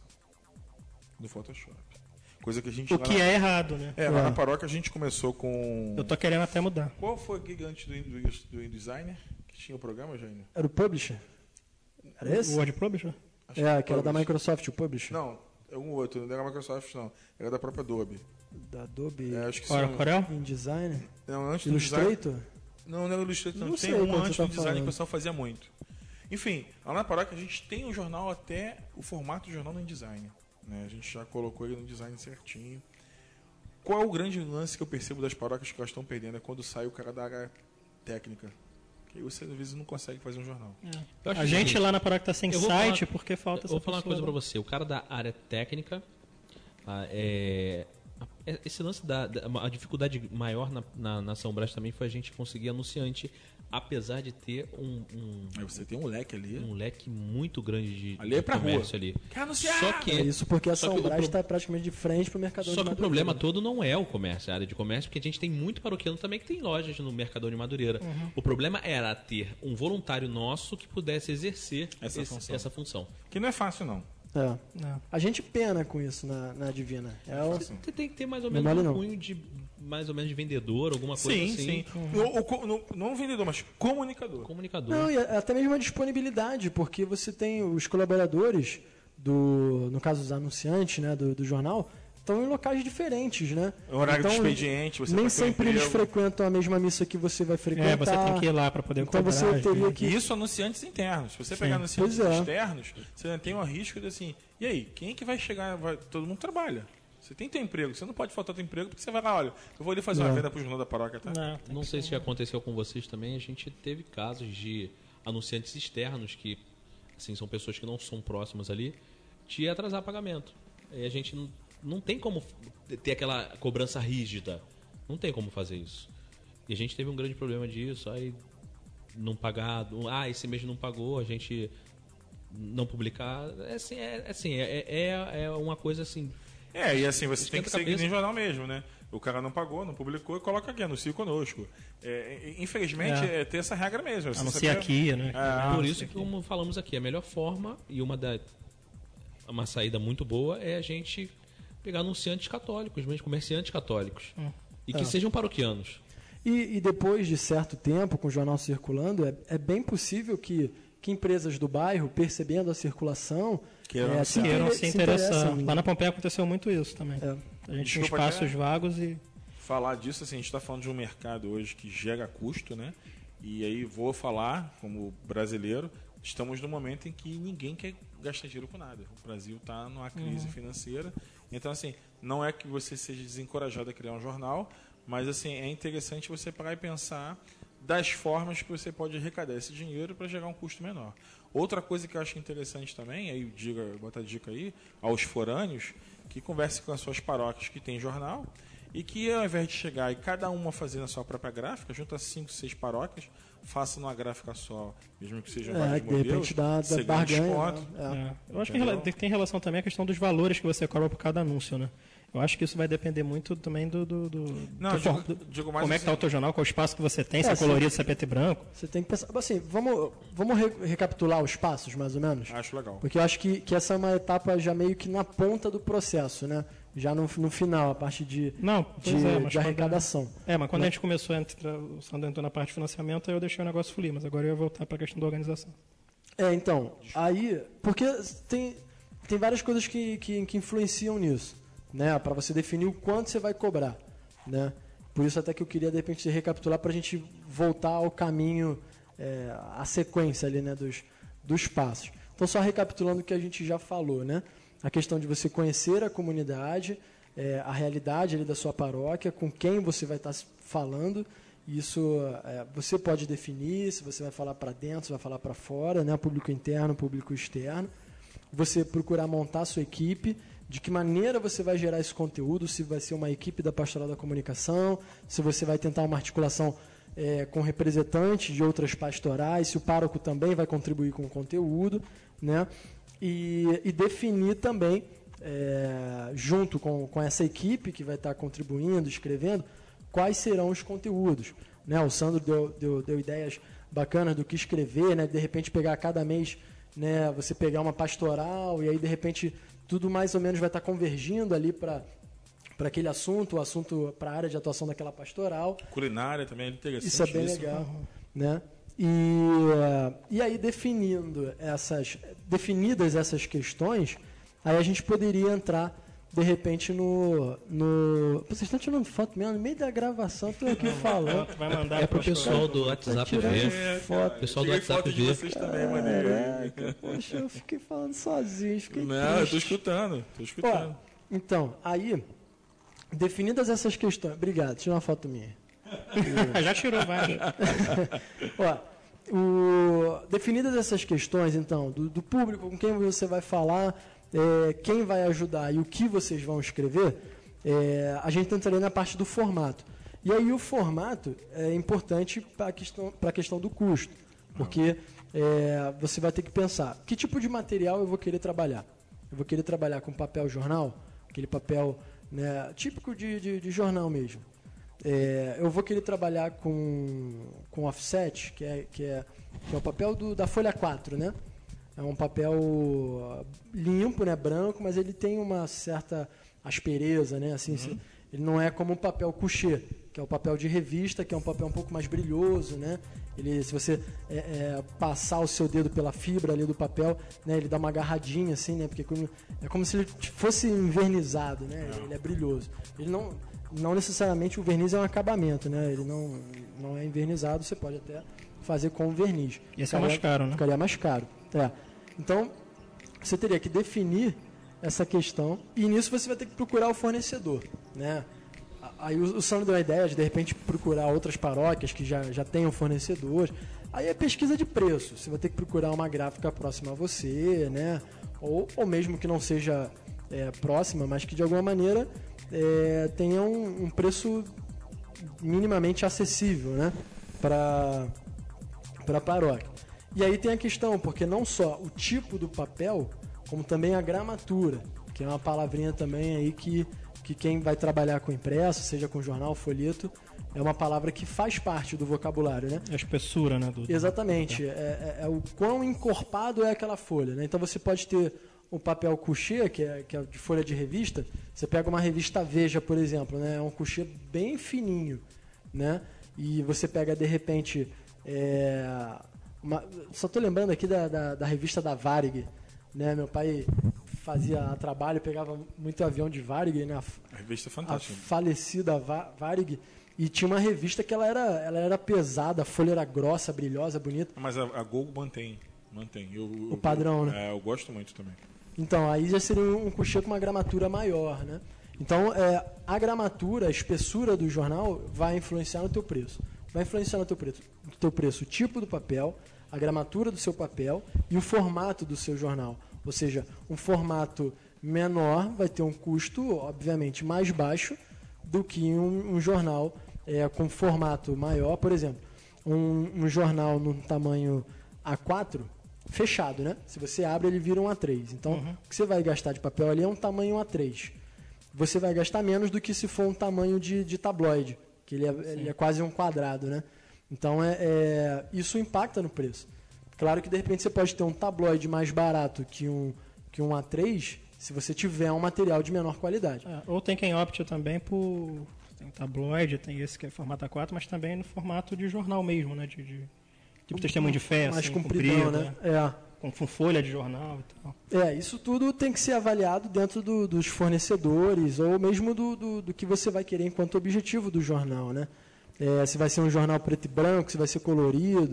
No Photoshop. Coisa que a gente... O lá que na- é errado, né? É, lá na paróquia a gente começou com... Eu tô querendo até mudar. Qual foi o gigante do, do, do InDesigner que tinha o programa, Jânio? Era o Publisher? Era esse? O Word Publisher? Acho que É, que era da Publisher. Microsoft, o Publisher. Não, é um outro, não era da Microsoft, não. Era da própria Adobe. Da Adobe É, acho que Ora, são... Corel? InDesign. Não, antes do design... Illustrator? Não, não é o Illustrator, não. Não Tem sei um qual antes você do tá design que falando. o pessoal fazia muito. Enfim, lá na paróquia a gente tem um jornal até o formato do jornal no InDesign. Né? A gente já colocou ele no design certinho. Qual é o grande lance que eu percebo das paróquias que elas estão perdendo? É quando sai o cara da área técnica. Que aí você às vezes não consegue fazer um jornal. Eu acho A o gente seguinte, lá na paróquia tá sem eu vou site falar- porque falta Eu essa vou falar uma pessoa coisa pra lá. você. O cara da área técnica, ah, é, é- esse lance da, da- a dificuldade maior na, na, na São Brás também foi a gente conseguir anunciante, apesar de ter um, um, Aí você tem um leque ali. um leque muito grande de, Ali é de pra comércio rua. ali. Quer anunciar? Só que É isso porque a só São que o Brás pro- está praticamente de frente pro Mercador Só de que o Madureira. problema todo não é o comércio, a área de comércio, porque a gente tem muito paroquiano também que tem lojas no Mercador de Madureira. Uhum. O problema era ter um voluntário nosso que pudesse exercer Essa esse- função. essa função. Que não é fácil, não. É. Não. A gente pena com isso na, na Divina. É o... Você tem que ter mais ou Não é menos mole, um não. cunho de mais ou menos de vendedor, alguma coisa Sim, assim. sim. O- o co- não, não vendedor, mas comunicador. Comunicador. Não, e até mesmo a disponibilidade, porque você tem os colaboradores, do, no caso os anunciantes, né, do, do jornal, estão em locais diferentes, né? Horário de expediente, você nem vai ter um sempre eles emprego. frequentam a mesma missa que você vai frequentar. É, você tem que ir lá para poder Então cobrar. você às teria vezes. que- E isso anunciantes internos. Se você pegar anunciantes Pois é. externos, você tem o risco de assim, e aí, quem é que vai chegar? Vai- todo mundo trabalha. Você tem teu emprego, você não pode faltar teu emprego porque você vai lá, olha, eu vou ali fazer uma Não. venda pro jornal da paróquia, tá? Não, tem Não que sei ser- se já aconteceu com vocês também, a gente teve casos de anunciantes externos que, assim, são pessoas que não são próximas ali, de atrasar pagamento. E a gente não, não tem como ter aquela cobrança rígida. Não tem como fazer isso. E a gente teve um grande problema disso, aí não pagar, ah, esse mês não pagou, a gente não publicar. É assim, é, assim, é, é, é uma coisa assim. É, e assim, você tem Esquenta que a ser que cabeça. nem jornal mesmo, né? O cara não pagou, não publicou e coloca aqui, anuncia conosco. É, infelizmente, é. ter essa regra mesmo. Você Anuncia sabia- aqui, né? Ah, Por isso que, como falamos aqui, a melhor forma e uma da uma saída muito boa é a gente pegar anunciantes católicos, mesmo comerciantes católicos. E que É. sejam paroquianos. E, e depois de certo tempo, com o jornal circulando, é, é bem possível que, que empresas do bairro, percebendo a circulação, Queiram é, anunciar. Queiram inter- se interessar. interessam. Lá na Pompeia aconteceu muito isso também. É. A gente Desculpa, tinha espaços até- vagos e. Falar disso, assim, a gente está falando de um mercado hoje que gera custo, né? E aí vou falar, como brasileiro, estamos num momento em que ninguém quer gastar dinheiro com nada. O Brasil está numa crise financeira. Então, assim, não é que você seja desencorajado a criar um jornal, mas, assim, é interessante você parar e pensar das formas que você pode arrecadar esse dinheiro para gerar um custo menor. Outra coisa que eu acho interessante também, aí diga, bota a dica aí, aos forâneos, que conversem com as suas paróquias que tem jornal e que ao invés de chegar e cada uma fazer a sua própria gráfica, junta cinco, seis paróquias, faça numa gráfica só, mesmo que sejam É, vários de modelos, repente dá, você dá ganha barganha. desconto. né? É. Eu acho que Entendeu? rela- tem relação também a questão dos valores que você cobra por cada anúncio, né? Eu acho que isso vai depender muito também do. do, do Não, do digo- for- do- digo mais como é que tá assim- o teu jornal, qual o espaço que você tem, se É, é sim. colorido, se é preto e branco. Você tem que pensar. Assim, vamos, vamos re- recapitular os passos, mais ou menos? Acho legal. Porque eu acho que, que essa é uma etapa já meio que na ponta do processo, né? Já no, no final, a parte de, Não, de, pois é, mas de quando- arrecadação. É, mas quando a gente começou a entrar, o Sandro entrou na parte de financiamento, aí eu deixei o negócio fluir, mas agora eu ia voltar para a questão da organização. É, então, aí. Porque tem, tem várias coisas que, que, que influenciam nisso, né? Para você definir o quanto você vai cobrar, né? Por isso até que eu queria, de repente, recapitular para a gente voltar ao caminho, é, a sequência ali, né? Dos, dos passos. Então, só recapitulando o que a gente já falou, né? a questão de você conhecer a comunidade, é, a realidade ali da sua paróquia, com quem você vai estar falando. Isso é, você pode definir se você vai falar para dentro, se vai falar para fora, né? Público interno, público externo. Você procurar montar a sua equipe, de que maneira você vai gerar esse conteúdo, se vai ser uma equipe da Pastoral da Comunicação, se você vai tentar uma articulação é, com representantes de outras pastorais, se o pároco também vai contribuir com o conteúdo, né? E, e definir também, é, junto com, com essa equipe que vai estar contribuindo, escrevendo, quais serão os conteúdos, né? O Sandro deu, deu, deu ideias bacanas do que escrever, né? De repente pegar cada mês, né? Você pegar uma pastoral e aí de repente tudo mais ou menos vai estar convergindo ali para para aquele assunto, o assunto para a área de atuação daquela pastoral. Culinária também é interessante. Isso é bem isso, legal, né? E, uh, e aí definindo essas, definidas essas questões, aí a gente poderia entrar de repente no, no... Vocês estão tirando foto mesmo? No meio da gravação, estou aqui falando. Vai mandar É pro pessoal do Tá WhatsApp tirando ver. É, foto. Pessoal do Tirei WhatsApp foto de ver. vocês também, maneiro. Caraca, poxa, eu fiquei falando sozinho, fiquei Não, eu tô triste. escutando, tô escutando. Ó, então, aí, definidas essas questões... Obrigado, tira uma foto minha. Já tirou várias. Ó, o, definidas essas questões, então, do, do público, com quem você vai falar, é, quem vai ajudar e o que vocês vão escrever, é, a gente entraria na parte do formato. E aí o formato é importante para a questão, para a questão do custo, porque é, você vai ter que pensar, que tipo de material eu vou querer trabalhar? Eu vou querer trabalhar com papel jornal, aquele papel, né, típico de, de, de jornal mesmo. É, eu vou querer trabalhar com, com offset, que é, que é, que é o papel do, da folha quatro, né? É um papel limpo, né, branco, mas ele tem uma certa aspereza, né? Assim, uhum. Ele não é como o papel couché, que é o papel de revista, que é um papel um pouco mais brilhoso, né? Ele, se você é, é, passar o seu dedo pela fibra ali do papel, né, ele dá uma agarradinha assim, né? Porque como, é como se ele fosse envernizado, né? Ele é brilhoso. Ele não, não necessariamente o verniz é um acabamento, né? Ele não, não é envernizado, você pode até fazer com verniz. E esse é mais caro, né? Ficaria mais caro. É. Então, você teria que definir essa questão e nisso você vai ter que procurar o fornecedor, né? Aí o, o Sandro deu a ideia de, de repente, procurar outras paróquias que já, já tenham fornecedores. Aí é pesquisa de preço. Você vai ter que procurar uma gráfica próxima a você, né? Ou, ou mesmo que não seja é, próxima, mas que de alguma maneira é, tenha um, um preço minimamente acessível, né? Para para a paróquia. E aí tem a questão, porque não só o tipo do papel, como também a gramatura, que é uma palavrinha também aí que, que quem vai trabalhar com impresso, seja com jornal, folheto, é uma palavra que faz parte do vocabulário, né? A espessura, né? Do... Exatamente. É, é, é o quão encorpado é aquela folha, né? Então você pode ter o papel couché, que é, que é de folha de revista. Você pega uma revista Veja, por exemplo, né? É um couché bem fininho, né? E você pega, de repente... É, uma, só estou lembrando aqui da, da, da revista da Varig, né? Meu pai fazia trabalho, pegava muito avião de Varig, né? A revista é fantástica. A falecida Varig, e tinha uma revista que ela era, ela era pesada, a folha era grossa, brilhosa, bonita. Mas a, a Gol mantém, mantém. Eu, o eu, padrão, eu, né? É, eu gosto muito também. Então, aí já seria um couché com uma gramatura maior, né? Então, é, a gramatura, a espessura do jornal vai influenciar no teu preço. Vai influenciar no teu preço, no teu preço o tipo do papel, a gramatura do seu papel e o formato do seu jornal. Ou seja, um formato menor vai ter um custo, obviamente, mais baixo do que um, um jornal é, com formato maior. Por exemplo, um, um jornal no tamanho A quatro, fechado, né? Se você abre, ele vira um A três. Então, uhum. o que você vai gastar de papel ali é um tamanho A três. Você vai gastar menos do que se for um tamanho de, de tabloide, que ele é, ele é quase um quadrado, né? Então, é, é, isso impacta no preço. Claro que, de repente, você pode ter um tabloide mais barato que um, que um A três, se você tiver um material de menor qualidade. É, ou tem quem opte também por... Tem tabloide, tem esse que é formato A quatro, mas também no formato de jornal mesmo, né? De, de, tipo um, testemunho de fé, mais assim, compridão, comprido, né? É. Com, com folha de jornal e tal. É, isso tudo tem que ser avaliado dentro do, dos fornecedores ou mesmo do, do, do que você vai querer enquanto objetivo do jornal, né? É, se vai ser um jornal preto e branco, se vai ser colorido,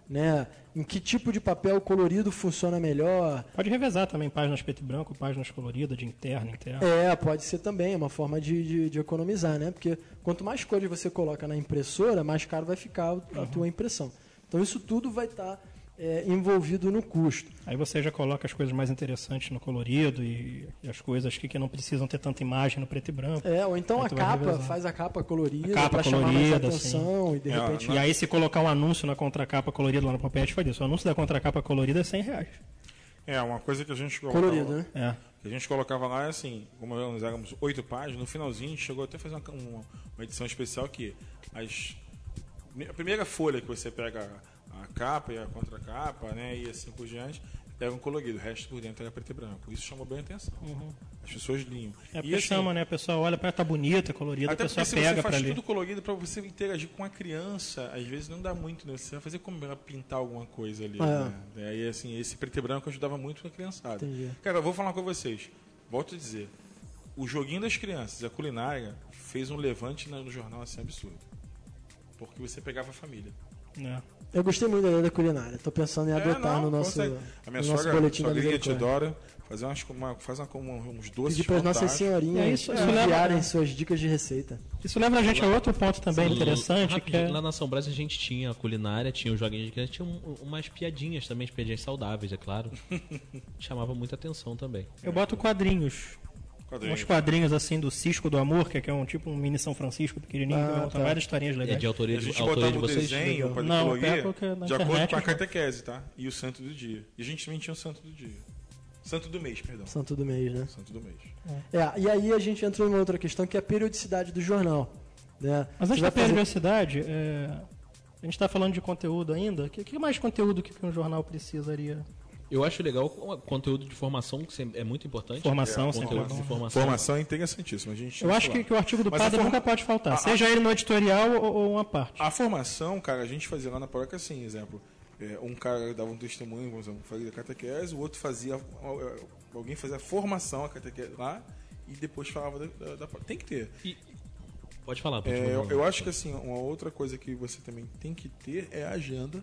né? Em que tipo de papel colorido funciona melhor. Pode revezar também páginas preto e branco, páginas coloridas, de interno, interno. É, pode ser também, é uma forma de, de, de economizar, né? Porque quanto mais cores você coloca na impressora, mais caro vai ficar a Uhum. tua impressão. Então isso tudo vai estar é, envolvido no custo. Aí você já coloca as coisas mais interessantes no colorido e, e as coisas que, que não precisam ter tanta imagem no preto e branco. É, ou então Aí a tu vai capa, revezar. faz a capa colorida A capa para chamar mais colorida, atenção e de É, repente... E aí se colocar um anúncio na contracapa colorida lá no Popete, foi isso. O anúncio da contracapa colorida é cem reais. É, uma coisa que a gente colocava, Colorido, né? É. que a gente colocava lá é assim, como nós éramos oito páginas, no finalzinho a gente chegou até a fazer uma, uma, uma edição especial que as, a primeira folha que você pega a capa e a contracapa, né, e assim por diante, pega um colorido, o resto por dentro era preto e branco. Isso chamou bem a atenção. Uhum. As pessoas liam. É E, porque assim, chama, né? A pessoa olha, para tá bonita, é colorida, a até pessoa porque se pega você pra faz ler. tudo colorido para você interagir com a criança, às vezes não dá muito, né? Você vai fazer como ela pintar alguma coisa ali, É. né? Aí assim, esse preto e branco ajudava muito a criançada. Entendi. Cara, eu vou falar com vocês. Volto a dizer, o joguinho das crianças, a culinária, fez um levante no jornal assim absurdo. Porque você pegava a família. É. Eu gostei muito da ideia da culinária. Estou pensando em adotar É, não, no nosso, consegue. A minha no nosso sogra, boletim da sogrinha te misericórdia. adora, fazer umas, uma, faz uma, uma, uns doces Pedir para as nossas fantásticos. senhorinhas É, isso- isso leva- enviarem suas dicas de receita. Isso lembra a gente a outro ponto também Sim, interessante, que rapidinho, é... Lá na São Brás a gente tinha a culinária, tinha os joguinhos de criança, tinha um- umas piadinhas também, as piadinhas saudáveis, é claro. Chamava muita atenção também. Eu boto quadrinhos. Quadrinhos. Uns quadrinhos assim do Cisco do Amor, que é, que é um tipo um mini São Francisco pequenininho, Ah, que vai contar tá. várias historinhas É legais. de autoria A de, gente autoria de botava o vocês? desenho para Não, colorir pega o que é na de acordo internet, com a né? catequese, tá? E o santo do dia. E a gente também tinha o santo do dia. Santo do mês, perdão. Santo do mês, né? Santo do mês. É, e aí a gente entra numa outra questão que é a periodicidade do jornal. Né? Mas Você antes vai da fazer- periodicidade, é, a gente está falando de conteúdo ainda. O que, que mais conteúdo que um jornal precisaria? Eu acho legal o conteúdo de formação, que sempre- é muito importante. Formação, é, sempre conteúdo é bom. de formação. Formação é interessantíssima. A gente Eu tinha acho isso que, lá. que o artigo do Mas a padre forma- nunca pode faltar, a- seja ele no editorial ou, ou uma parte. A formação, cara, a gente fazia lá na paróquia assim, exemplo. É, um cara dava um testemunho, vamos dizer, fazia a catequese, o outro fazia. Alguém fazia a formação, a catequese lá, e depois falava da. da- da- tem que ter. E- Pode falar, pode É, falar. eu, eu acho que assim, uma outra coisa que você também tem que ter é a agenda.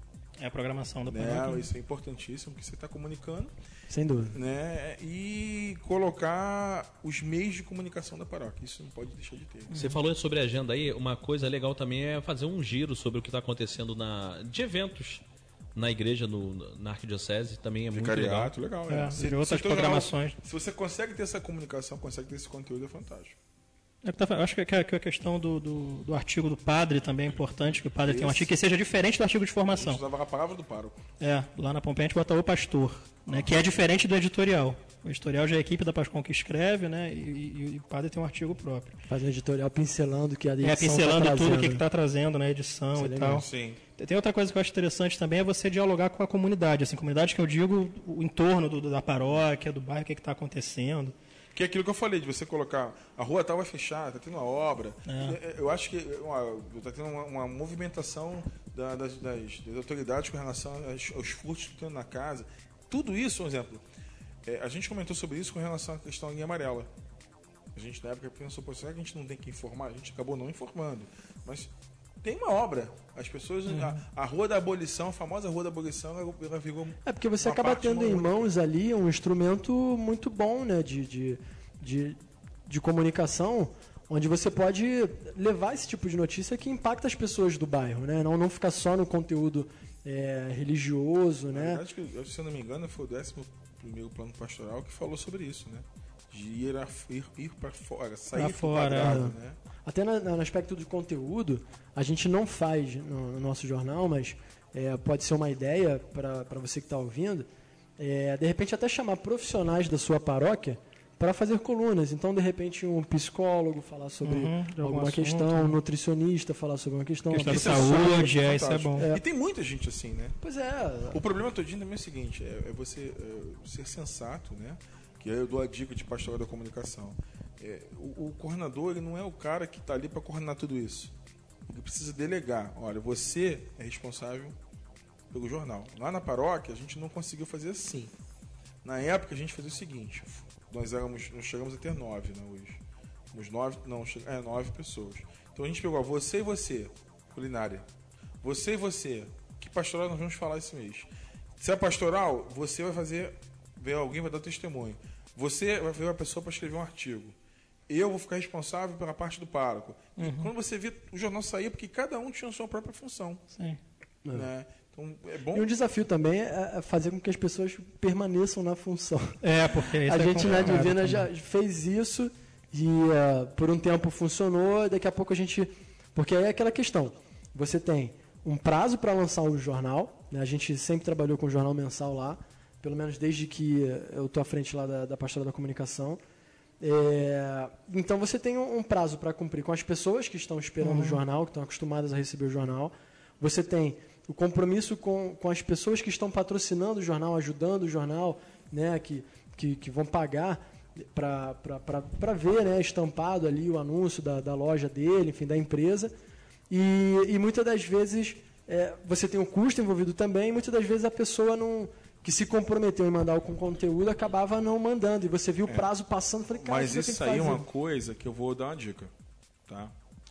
É a programação da Né? paróquia. Isso é importantíssimo, que você está comunicando. Sem dúvida. Né? E colocar os meios de comunicação da paróquia. Isso não pode deixar de ter. Você falou sobre a agenda aí, uma coisa legal também é fazer um giro sobre o que está acontecendo na, de eventos na igreja, no, na arquidiocese, também é muito legal. Vicariato, legal. É, né? Se- de outras se o teu programações. jornal- se você consegue ter essa comunicação, consegue ter esse conteúdo, é fantástico. É que tá- eu acho que, a- que a questão do, do, do artigo do padre também é importante, que o padre tem um Esse. artigo que seja diferente do artigo de A formação. gente usava a palavra do pároco. É, lá na Pompeia a gente bota o pastor, né, que é diferente do editorial. O editorial já é a equipe da Pascom que escreve, né, e, e- e o padre tem um artigo próprio. Faz um editorial pincelando o que a edição É, pincelando tá tudo o que trazendo. está trazendo na edição Isso é e legal. tal. Sim. Tem outra coisa que eu acho interessante também, é você dialogar com a comunidade. Assim, comunidade que eu digo, o entorno do- da paróquia, do bairro, o que está acontecendo. Que é aquilo que eu falei, de você colocar a rua tal vai fechar, tá tendo uma obra. É. Eu acho que está tendo uma, uma movimentação da- das, das- das autoridades com relação aos, aos furtos que estão tendo na casa. Tudo isso, um exemplo. é, a gente comentou sobre isso com relação à questão da linha amarela. A gente, na época, pensou, pô, será que a gente não tem que informar? A gente acabou não informando. Mas tem uma obra. As pessoas. A, a Rua da Abolição, a famosa Rua da Abolição, ela, ela virou. É porque você uma acaba parte tendo em única. mãos ali um instrumento muito bom, né, de, de, de, de comunicação, onde você pode levar esse tipo de notícia que impacta as pessoas do bairro, né? Não, não ficar só no conteúdo é, religioso, Na né? verdade, que, eu, se eu não me engano, foi o décimo primeiro plano pastoral que falou sobre isso, né? De ir, a, ir, ir para fora, sair Pra do fora, quadrado, é. né? Até na- na- no aspecto do conteúdo, a gente não faz no, no nosso jornal, mas é, pode ser uma ideia para você que está ouvindo, é, de repente até chamar profissionais da sua paróquia para fazer colunas. Então, de repente, um psicólogo falar sobre Uhum, de algum alguma assunto. questão, um nutricionista falar sobre uma questão. Questão de Isso é saúde, super é, isso é fantástico. bom. E tem muita gente assim, né? Pois é, O problema todinho também é o seguinte, é, é você é, ser sensato, né? Que aí eu dou a dica de pastoral da comunicação. É, o, o coordenador, ele não é o cara que está ali para coordenar tudo isso. Ele precisa delegar. Olha, você é responsável pelo jornal. Lá na paróquia, a gente não conseguiu fazer assim. Na época, a gente fazia o seguinte. Nós, éramos, nós chegamos a ter nove, né, hoje. Uns nove, não, che- é, nove pessoas. Então a gente pegou ó, você e você, culinária. Você e você, Que pastoral nós vamos falar esse mês? Se é pastoral, você vai fazer, ver alguém vai dar testemunho. Você vai ver uma pessoa para escrever um artigo. Eu vou ficar responsável pela parte do pároco. Uhum. E quando você vê o jornal sair, porque cada um tinha a sua própria função. Sim. Né? Então, é bom. E um desafio também é fazer com que as pessoas permaneçam na função. É, porque isso a é gente na Divina também. já fez isso e uh, por um tempo funcionou, daqui a pouco a gente... Porque aí é aquela questão, você tem um prazo para lançar o jornal, né? A gente sempre trabalhou com o jornal mensal lá, pelo menos desde que eu estou à frente lá da, da Pastoral da Comunicação. É, então você tem um, um prazo para cumprir com as pessoas que estão esperando uhum. o jornal, que estão acostumadas a receber o jornal. Você tem o compromisso com, com as pessoas que estão patrocinando o jornal, ajudando o jornal, né, que, que, que vão pagar para ver, né, estampado ali o anúncio da, da loja dele, enfim, da empresa. E, e muitas das vezes é, você tem o custo envolvido também, e muitas das vezes a pessoa não... que se comprometeu em mandar o conteúdo, acabava não mandando. E você viu o prazo passando, falei, cara, mas isso aí é uma coisa que eu vou dar uma dica. Tá?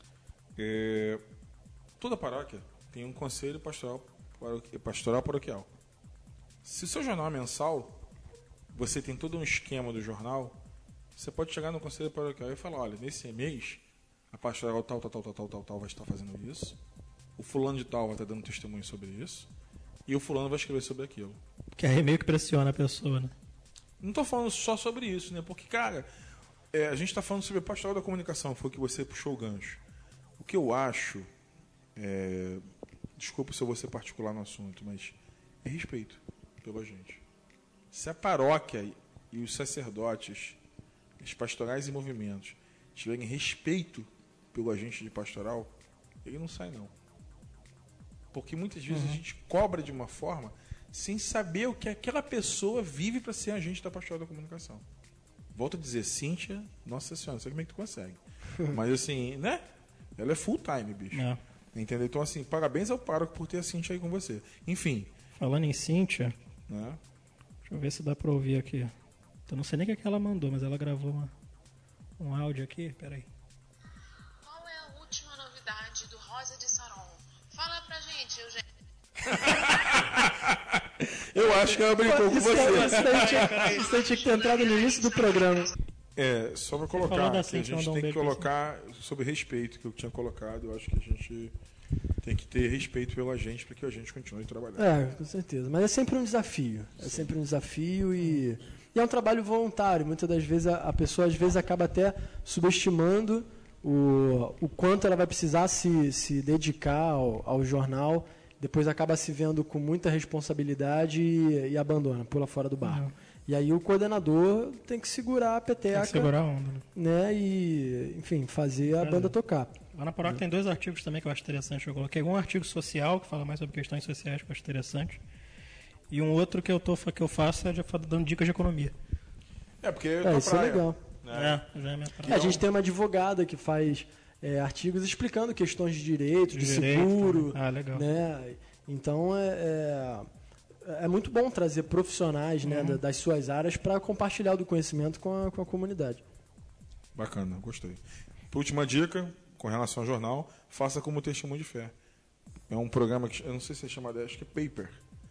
É, toda paróquia tem um conselho pastoral, pastoral paroquial. Se o seu jornal é mensal, você tem todo um esquema do jornal, você pode chegar no conselho paroquial e falar, olha, nesse mês, a pastoral tal, tal, tal, tal, tal, tal, tal vai estar fazendo isso, o fulano de tal vai estar dando testemunho sobre isso, e o fulano vai escrever sobre aquilo. Que aí meio que pressiona a pessoa, né? Não estou falando só sobre isso, né? Porque, cara, é, a gente está falando sobre pastoral da comunicação, foi o que você puxou o gancho. O que eu acho, é, desculpa se eu vou ser particular no assunto, mas é respeito pela gente. Se a paróquia e os sacerdotes, os pastorais e movimentos, tiverem respeito pelo agente de pastoral, ele não sai, não. Porque muitas vezes uhum. a gente cobra de uma forma sem saber o que aquela pessoa vive para ser agente da pastoral da comunicação. Volto a dizer, Cíntia, nossa senhora, não sei como é que tu consegue. Mas assim, né? Ela é full time, bicho. É. Entendeu? Então, assim, parabéns ao pároco por ter a Cíntia aí com você. Enfim. Falando em Cíntia, né? Deixa eu ver se dá para ouvir aqui. Eu não sei nem o que ela mandou, mas ela gravou uma, um áudio aqui. Peraí. Qual é a última novidade do Rosa de Saron? Fala pra gente, Eugênio. Eu acho que ela brincou com você. Isso aí tinha que ter entrado no início do programa. É, só para colocar, que a gente tem que colocar sobre respeito, que eu tinha colocado, eu acho que a gente tem que ter respeito pelo agente para que o agente continue trabalhando. É, com certeza. Mas é sempre um desafio. É sempre um desafio e, e é um trabalho voluntário. Muitas das vezes a, a pessoa às vezes acaba até subestimando o, o quanto ela vai precisar se, se dedicar ao, ao jornal. Depois acaba se vendo com muita responsabilidade e, e abandona, pula fora do barco. Uhum. E aí o coordenador tem que segurar a peteca. Tem que segurar a onda. Né? né? E, enfim, fazer a é. banda tocar. Lá na paróquia é. tem dois artigos também que eu acho interessante. Eu coloquei um artigo social, que fala mais sobre questões sociais, que eu acho interessante. E um outro que eu, tô, que eu faço é já dando dicas de economia. É, porque é, isso praia, é legal. Né? É, já é minha praia. É, a gente tem uma advogada que faz é, artigos explicando questões de direito, de, de seguro. Direito. Ah, legal. Né? Então, é... é... É muito bom trazer profissionais né, uhum. das suas áreas para compartilhar do conhecimento com a, com a comunidade. Bacana, gostei. Última dica, com relação ao jornal, faça como Testemunho de Fé. É um programa que, eu não sei se é chamado, acho que é Paper.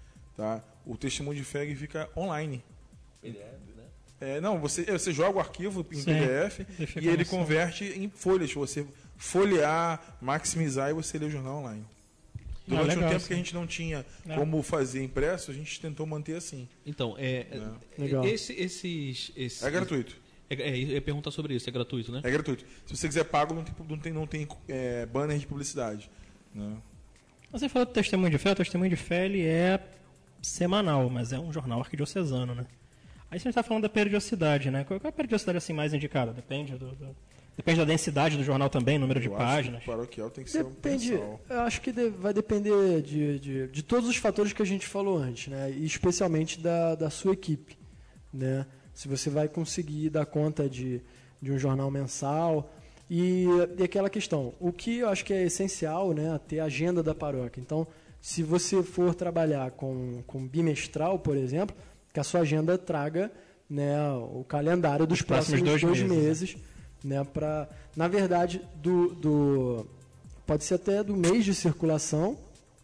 Tá? O Testemunho de Fé ele fica online. P D F, né? É, não, você, você joga o arquivo em Sim, P D F e ele converte em folhas. Você folhear, maximizar e você lê o jornal online. Durante ah, legal, um tempo sim. que a gente não tinha é. como fazer impresso, a gente tentou manter assim. Então, é, é. Esse, esses, esses... É gratuito. É, é, eu ia perguntar sobre isso, é gratuito, né? É gratuito. Se você quiser pago, não tem, não tem, não tem é, banner de publicidade. Né? Você falou do Testemunho de Fé, o Testemunho de Fé ele é semanal, mas é um jornal arquidiocesano, né? Aí a gente está falando da periodicidade, né? Qual é a periodicidade assim, mais indicada? Depende do... do... Depende da densidade do jornal também, número eu de páginas. Que o paroquial tem que ser Depende, um eu acho que de, vai depender de, de, de todos os fatores que a gente falou antes, né? E especialmente da, da sua equipe, né? Se você vai conseguir dar conta de, de um jornal mensal e, e aquela questão. O que eu acho que é essencial, né? Ter a agenda da paróquia. Então, se você for trabalhar com, com bimestral, por exemplo, que a sua agenda traga, né, o calendário dos próximos, próximos dois, dois meses, meses né, pra, na verdade, do, do, pode ser até do mês de circulação,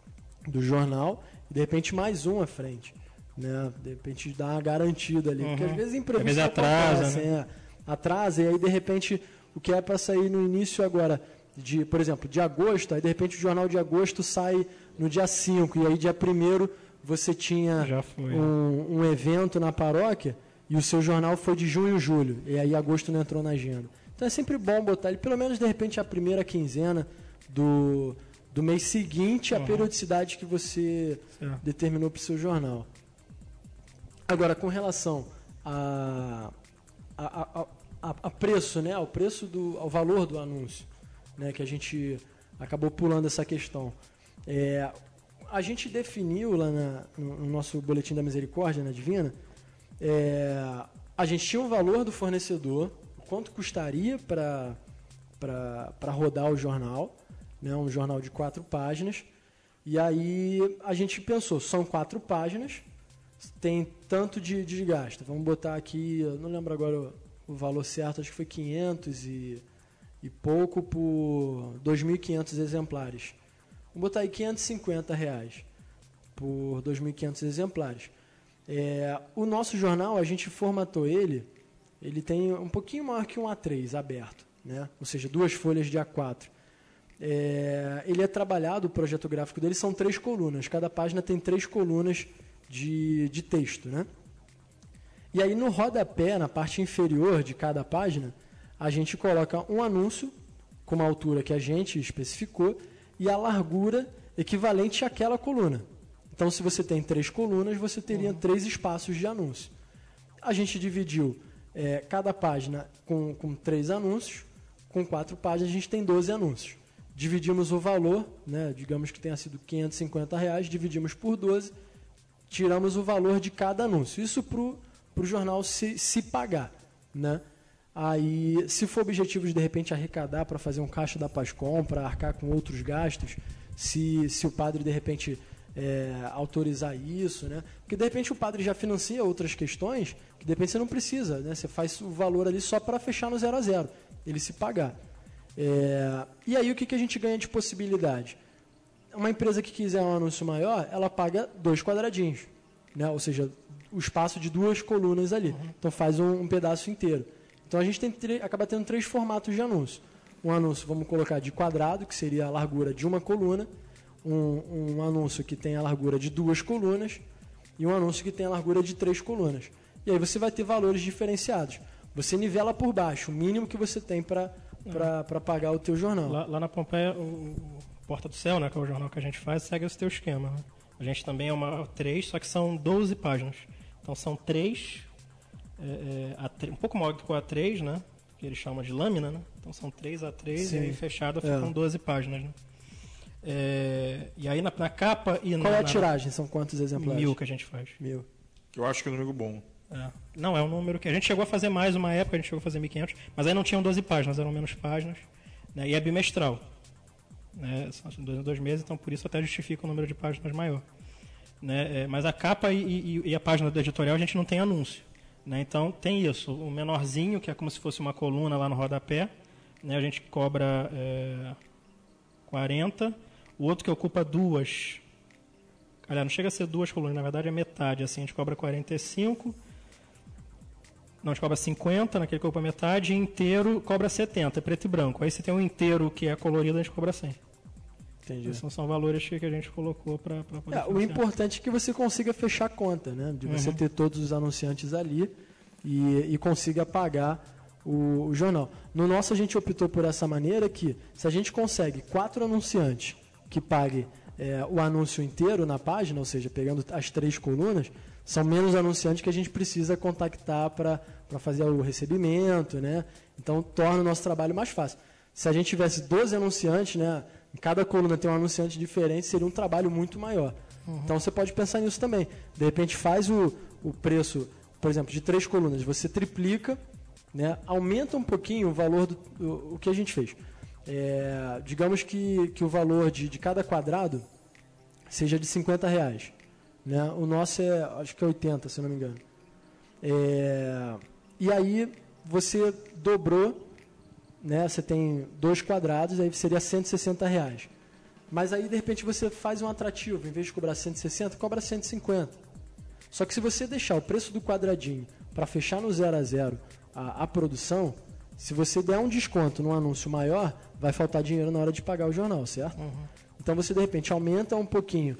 do jornal e de repente mais um à frente, né? De repente dá uma garantida ali, uhum. porque às vezes imprevisto atrasa, acontece, né? é, atrasa e aí de repente o que é para sair no início agora de, por exemplo, de agosto, aí de repente o jornal de agosto sai no dia cinco e aí dia primeiro você tinha um, um evento na paróquia e o seu jornal foi de junho e julho e aí agosto não entrou na agenda. Então é sempre bom botar ele, pelo menos de repente a primeira quinzena do, do mês seguinte, a uhum. periodicidade que você certo. determinou para o seu jornal. Agora, com relação a, a, a, a, a preço, né, ao preço do, ao valor do anúncio, né, que a gente acabou pulando essa questão. É, a gente definiu lá na, no, no nosso boletim da misericórdia, na Divina, é, a gente tinha um valor do fornecedor, quanto custaria para rodar o jornal, né, um jornal de quatro páginas, e aí a gente pensou, são quatro páginas, tem tanto de desgaste, vamos botar aqui, eu não lembro agora o, o valor certo, acho que foi quinhentos e, e pouco por dois mil e quinhentos exemplares. Vamos botar aí quinhentos e cinquenta reais por dois mil e quinhentos exemplares. É, o nosso jornal, a gente formatou ele, ele tem um pouquinho maior que um A três aberto, né? Ou seja, duas folhas de A quatro. É, ele é trabalhado, o projeto gráfico dele são três colunas, cada página tem três colunas de, de texto, né? E aí no rodapé, na parte inferior de cada página, a gente coloca um anúncio com uma altura que a gente especificou e a largura equivalente àquela coluna. Então, se você tem três colunas, você teria uhum. três espaços de anúncio. A gente dividiu é, cada página com, com três anúncios, com quatro páginas a gente tem doze anúncios. Dividimos o valor, né, digamos que tenha sido quinhentos e cinquenta reais, dividimos por doze, tiramos o valor de cada anúncio. Isso para o jornal se, se pagar, né? Aí, se for objetivo de, de repente, arrecadar para fazer um caixa da Pascom, para arcar com outros gastos, se, se o padre, de repente, é, autorizar isso, né? Porque, de repente, o padre já financia outras questões que, de repente, você não precisa, né? Você faz o valor ali só para fechar no zero a zero, ele se pagar. É, e aí, o que, que a gente ganha de possibilidade? Uma empresa que quiser um anúncio maior, ela paga dois quadradinhos, né? Ou seja, o espaço de duas colunas ali. Uhum. Então, faz um, um pedaço inteiro. Então, a gente tem, acaba tendo três formatos de anúncio. Um anúncio, vamos colocar, de quadrado, que seria a largura de uma coluna. Um, um anúncio que tem a largura de duas colunas. E um anúncio que tem a largura de três colunas. E aí você vai ter valores diferenciados. Você nivela por baixo, o mínimo que você tem para para pagar o teu jornal. Lá, lá na Pompeia, o, o Porta do Céu, né, que é o jornal que a gente faz, segue esse teu esquema. Né? A gente também é uma três, só que são doze páginas. Então, são três... É, é, um pouco maior do que o A três, né? Que eles chamam de lâmina, né? Então são três A três Sim. e aí fechada ficam é. doze páginas, né? É, e aí na, na capa e Qual na, é a na, tiragem? São quantos exemplares? Mil que a gente faz. Mil. Eu acho que é um número bom. É. Não, é um número que a gente chegou a fazer mais uma época, a gente chegou a fazer mil e quinhentos, mas aí não tinham doze páginas, eram menos páginas, né? E é bimestral, né? São dois em dois meses, então por isso até justifica o número de páginas maior, né? É, mas a capa e, e, e a página do editorial a gente não tem anúncio. Né, então tem isso, o menorzinho, que é como se fosse uma coluna lá no rodapé, né, a gente cobra é, quarenta, o outro que ocupa duas, aliás, não chega a ser duas colunas, na verdade é metade, assim, a gente cobra quarenta e cinco, não, a gente cobra cinquenta, naquele que ocupa metade, e inteiro cobra setenta, é preto e branco, aí se tem um inteiro que é colorido, a gente cobra cem. Entendi. Esses são valores que a gente colocou para poder é, o importante é que você consiga fechar a conta, né? De você uhum. ter todos os anunciantes ali e, e consiga pagar o, o jornal. No nosso, a gente optou por essa maneira que, se a gente consegue quatro anunciantes que paguem é, o anúncio inteiro na página, ou seja, pegando as três colunas, são menos anunciantes que a gente precisa contactar para fazer o recebimento, né? Então, torna o nosso trabalho mais fácil. Se a gente tivesse doze anunciantes, né? Em cada coluna tem um anunciante diferente, seria um trabalho muito maior. Uhum. Então você pode pensar nisso também. De repente faz o, o preço, por exemplo, de três colunas, você triplica, né, aumenta um pouquinho o valor do o, o que a gente fez. É, digamos que, que o valor de, de cada quadrado seja de cinquenta reais. Né? O nosso é, acho que é oitenta, se não me engano. É, e aí você dobrou, né, você tem dois quadrados, aí seria cento e sessenta reais. Mas aí, de repente, você faz um atrativo. Em vez de cobrar cento e sessenta, cobra cento e cinquenta. Só que se você deixar o preço do quadradinho para fechar no zero a zero a, a produção, se você der um desconto num anúncio maior, vai faltar dinheiro na hora de pagar o jornal, certo? Uhum. Então você, de repente, aumenta um pouquinho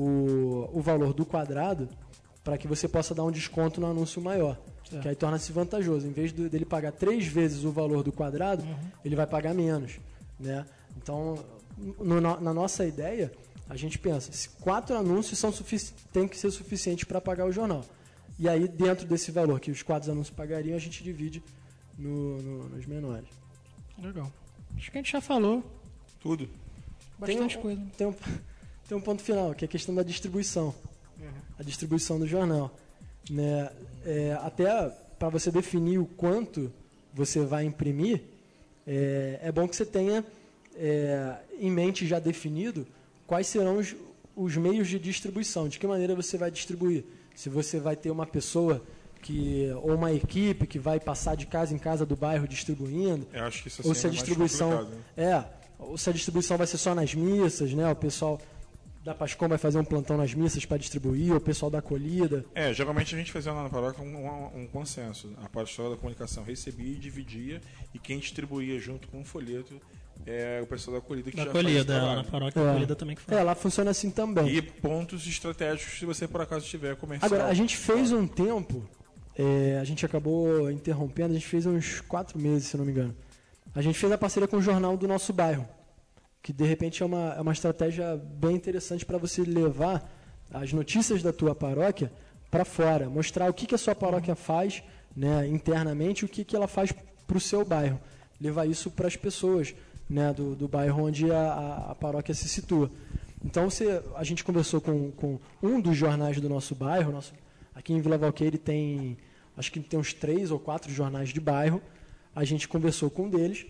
o, o valor do quadrado para que você possa dar um desconto no anúncio maior. Certo. Que aí torna-se vantajoso. Em vez de, dele pagar três vezes o valor do quadrado, uhum. ele vai pagar menos, né? Então, no, na nossa ideia, a gente pensa, se quatro anúncios são sufici- tem que ser suficiente para pagar o jornal. E aí, dentro desse valor que os quatro anúncios pagariam, a gente divide no, no, nos menores. Legal. Acho que a gente já falou tudo. Bastante tem um, coisa. Tem um, tem um ponto final, que é a questão da distribuição. Uhum. A distribuição do jornal. Né? É, até para você definir o quanto você vai imprimir, é, é bom que você tenha é, em mente já definido quais serão os, os meios de distribuição, de que maneira você vai distribuir. Se você vai ter uma pessoa que, ou uma equipe que vai passar de casa em casa do bairro distribuindo, Eu acho que isso assim ou se a é mais distribuição complicado, né? é, ou se a distribuição vai ser só nas missas, né? O pessoal da Pascom vai fazer um plantão nas missas para distribuir, ou o pessoal da acolhida. É, geralmente a gente fazia lá na paróquia um, um, um consenso. A pastoral da comunicação recebia e dividia, e quem distribuía junto com o folheto é o pessoal da acolhida que Da já acolhida, faz esse na trabalho. paróquia É. da acolhida também que faz. É, lá funciona assim também. E pontos estratégicos se você por acaso tiver comercial. Agora, a gente fez um tempo, é, a gente acabou interrompendo, a gente fez uns quatro meses, se não me engano. A gente fez a parceria com o jornal do nosso bairro, que de repente é uma, é uma estratégia bem interessante para você levar as notícias da tua paróquia para fora, mostrar o que, que a sua paróquia faz, né, internamente, e o que, que ela faz para o seu bairro. Levar isso para as pessoas, né, do, do bairro onde a, a, a paróquia se situa. Então, você, a gente conversou com, com um dos jornais do nosso bairro. Nosso, aqui em Vila Valqueire tem, acho que tem uns três ou quatro jornais de bairro. A gente conversou com um deles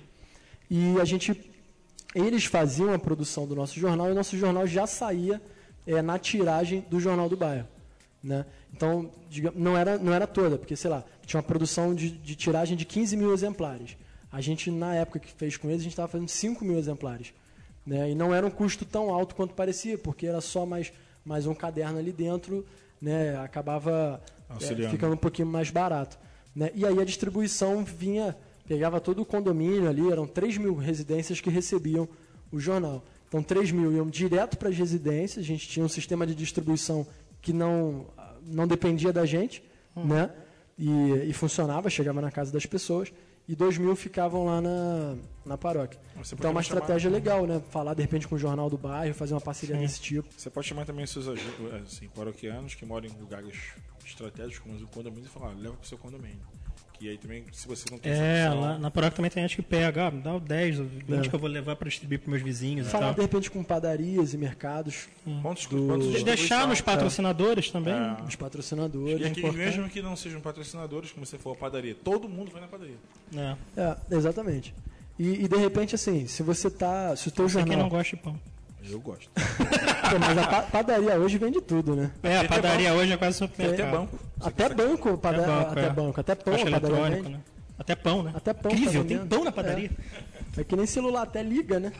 e a gente, eles faziam a produção do nosso jornal e o nosso jornal já saía é, na tiragem do jornal do bairro. Né? Então, digamos, não era, não era toda, porque, sei lá, tinha uma produção de, de tiragem de quinze mil exemplares. A gente, na época que fez com eles, a gente estava fazendo cinco mil exemplares. Né? E não era um custo tão alto quanto parecia, porque era só mais, mais um caderno ali dentro, né? Acabava é, ficando um pouquinho mais barato. Né? E aí a distribuição vinha, pegava todo o condomínio ali, eram três mil residências que recebiam o jornal. Então, três mil iam direto para as residências, a gente tinha um sistema de distribuição que não, não dependia da gente, uhum. né? e, e funcionava, chegava na casa das pessoas. E dois mil ficavam lá na, na paróquia. Você então é uma chamar, estratégia legal, né? Falar de repente com o jornal do bairro, fazer uma parceria Sim. desse tipo. Você pode chamar também seus assim, paroquianos que moram em lugares estratégicos, como o condomínio, e falar, ah, leva para o seu condomínio. Que aí também, se você não tem É, essa opção, lá na paróquia também tem gente que pega, ah, me dá o dez, o vinte É. que eu vou levar para distribuir para meus vizinhos e Falar tal. de repente com padarias e mercados, pontos, do- pontos de De- Deixar distribuição. nos patrocinadores também. É. os patrocinadores. E aqui, importante. mesmo que não sejam patrocinadores, como você for a padaria, todo mundo vai na padaria. É. É, exatamente. E, e de repente, assim, se você tá. Se o teu Você quem jornal. não gosta de pão. Eu gosto. Pô, mas a pa- padaria hoje vende tudo, né? É, a até padaria hoje é quase Tem supermercado. até banco. Você Até consegue- banco, pada- Até banco, até é. banco, até pão, Caixa a padaria eletrônico, vende. né? Até pão, né? Até pão Incrível, tá tem vendendo. pão na padaria. É que nem celular, até liga, né?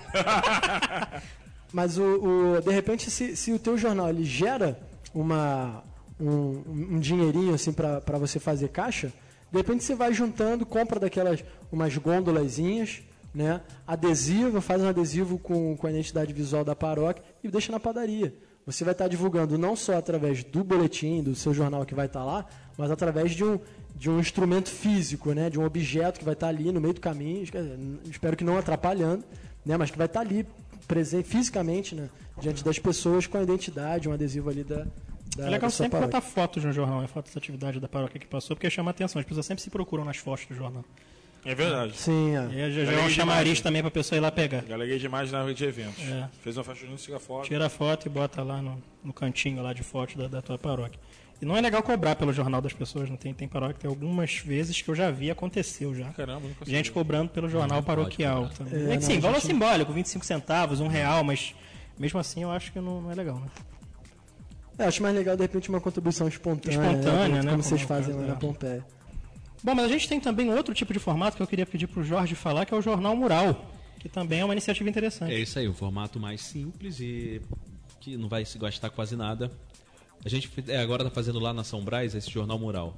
Mas, o, o- de repente, se, se o teu jornal ele gera uma, um, um dinheirinho assim, para você fazer caixa, de repente você vai juntando, compra daquelas umas gôndolazinhas, né? Adesivo, faz um adesivo com, com a identidade visual da paróquia e deixa na padaria. Você vai estar divulgando não só através do boletim, do seu jornal que vai estar lá, mas através de um, de um instrumento físico, né? De um objeto que vai estar ali no meio do caminho, quer dizer, espero que não atrapalhando, né? Mas que vai estar ali presente fisicamente, né? Diante das pessoas com a identidade, um adesivo ali da, da, É legal da sua sempre paróquia. botar fotos no jornal, né? Fotos da atividade da paróquia que passou, porque chama atenção. As pessoas sempre se procuram nas fotos do jornal. É verdade. Sim, é. E aí já, já é Galeria um de chamariz imagem. também pra pessoa ir lá pegar. Galeguei demais na hora de eventos. É. Fez uma faixa junto, tira foto. Tira a foto e bota lá no, no cantinho lá de fotos da, da tua paróquia. E não é legal cobrar pelo jornal das pessoas, não tem, tem paróquia, tem algumas vezes que eu já vi, aconteceu já. Caramba, não consegui. Gente cobrando pelo jornal Não pode paroquial cobrar. também. É, É, que não, sim, a valor gente- simbólico, vinte e cinco centavos, um real, mas mesmo assim eu acho que não, não é legal, né? É, acho mais legal, de repente, uma contribuição espontânea, Espontânea, como, né, como vocês como é o fazem caso, lá na é. Pompeia. Bom, mas a gente tem também outro tipo de formato que eu queria pedir para o Jorge falar, que é o jornal mural. que também é uma iniciativa interessante. É isso aí, um formato mais simples e que não vai se gastar quase nada. A gente é, agora está fazendo lá na São Brás esse jornal mural.